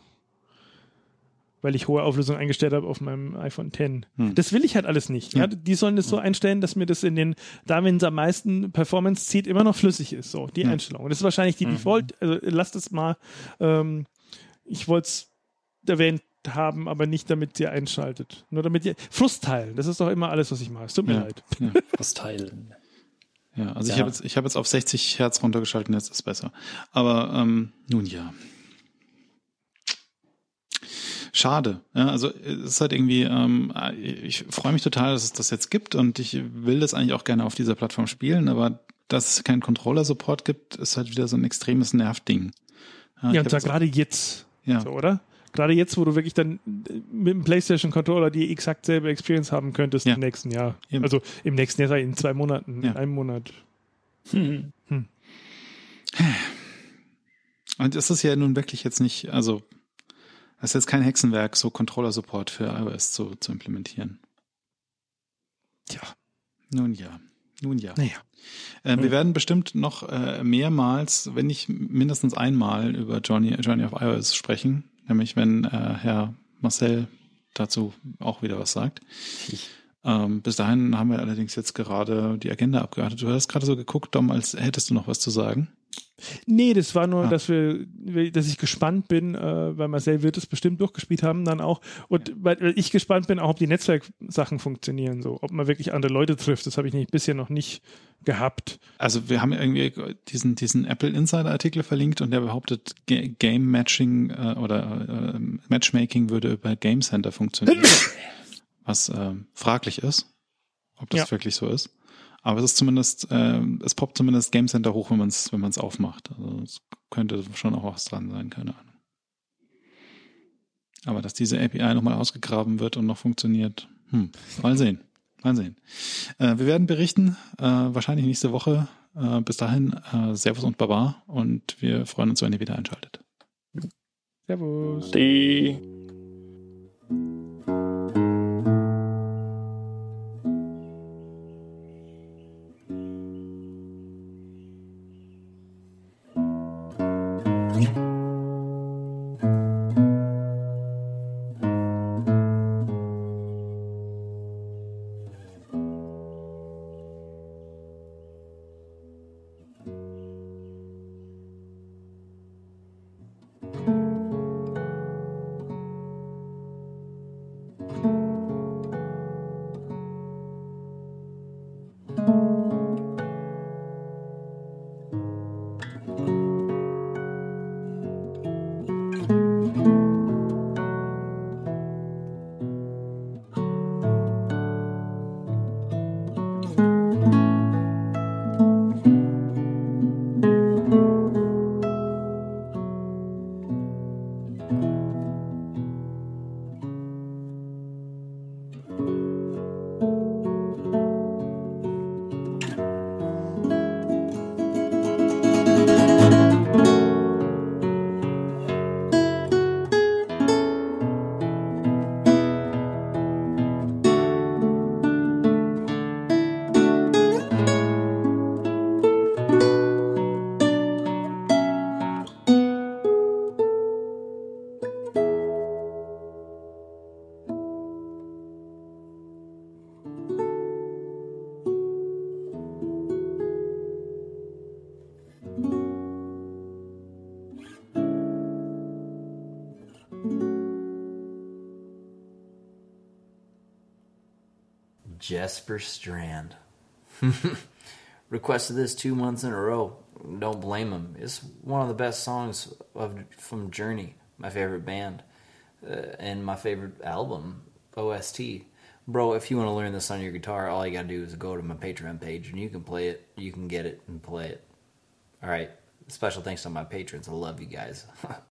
Weil ich hohe Auflösung eingestellt habe auf meinem iPhone X. Hm. Das will ich halt alles nicht. Ja. Ja. Die sollen das so einstellen, dass mir das in den, da wenn es am meisten Performance zieht, immer noch flüssig ist. So, die Ja. Einstellung. Und das ist wahrscheinlich die Mhm. Default, also lasst es mal, ähm, ich wollte es erwähnt haben, aber nicht damit ihr einschaltet. Nur damit ihr, Frust teilen, das ist doch immer alles, was ich mache. Es tut mir Ja. leid. Ja. Was teilen. Ja, also Ja. ich habe jetzt, ich habe jetzt auf sechzig Hertz runtergeschaltet, jetzt ist es besser. Aber ähm, nun ja. Schade. Ja, also es ist halt irgendwie, ähm, ich freue mich total, dass es das jetzt gibt und ich will das eigentlich auch gerne auf dieser Plattform spielen, aber dass es keinen Controller-Support gibt, ist halt wieder so ein extremes Nervding. Ja, ich und hab zwar jetzt auch- gerade jetzt. Ja. So, oder? Gerade jetzt, wo du wirklich dann mit dem PlayStation-Controller die exakt selbe Experience haben könntest Ja. im nächsten Jahr. Eben. Also im nächsten Jahr, in zwei Monaten, Ja. in einem Monat. Hm. Und es ist ja nun wirklich jetzt nicht, also es ist jetzt kein Hexenwerk, so Controller-Support für iOS zu, zu implementieren. Tja, Nun ja, nun ja. naja. Äh, Hm. Wir werden bestimmt noch äh, mehrmals, wenn nicht mindestens einmal über Journey, Journey of iOS sprechen, nämlich wenn äh, Herr Marcel dazu auch wieder was sagt. Ähm, bis dahin haben wir allerdings jetzt gerade die Agenda abgearbeitet. Du hast gerade so geguckt, Dom, als hättest du noch was zu sagen. Nee, das war nur, Ah. dass wir, dass ich gespannt bin, äh, weil Marcel wird es bestimmt durchgespielt haben dann auch. Und Ja. weil weil ich gespannt bin, auch ob die Netzwerksachen funktionieren, so, ob man wirklich andere Leute trifft. Das habe ich nicht, bisher noch nicht gehabt. Also wir haben irgendwie diesen, diesen Apple Insider Artikel verlinkt und der behauptet, Ga- Game Matching äh, oder äh, Matchmaking würde über Game Center funktionieren. Was äh, fraglich ist, ob das Ja. wirklich so ist. Aber es ist zumindest, äh, es poppt zumindest Game Center hoch, wenn man es wenn man es aufmacht. Also es könnte schon auch was dran sein, keine Ahnung. Aber dass diese A P I nochmal ausgegraben wird und noch funktioniert, hm, mal sehen. Mal sehen. Äh, wir werden berichten, äh, wahrscheinlich nächste Woche. Äh, bis dahin, äh, Servus und Baba und wir freuen uns, wenn ihr wieder einschaltet. Servus. Die Jesper Strand. Requested this two months in a row. Don't blame him. It's one of the best songs of from Journey, my favorite band, uh, and my favorite album, O S T. Bro, if you want to learn this on your guitar, all you gotta do is go to my Patreon page, and you can play it, you can get it, and play it. All right. Special thanks to my patrons. I love you guys.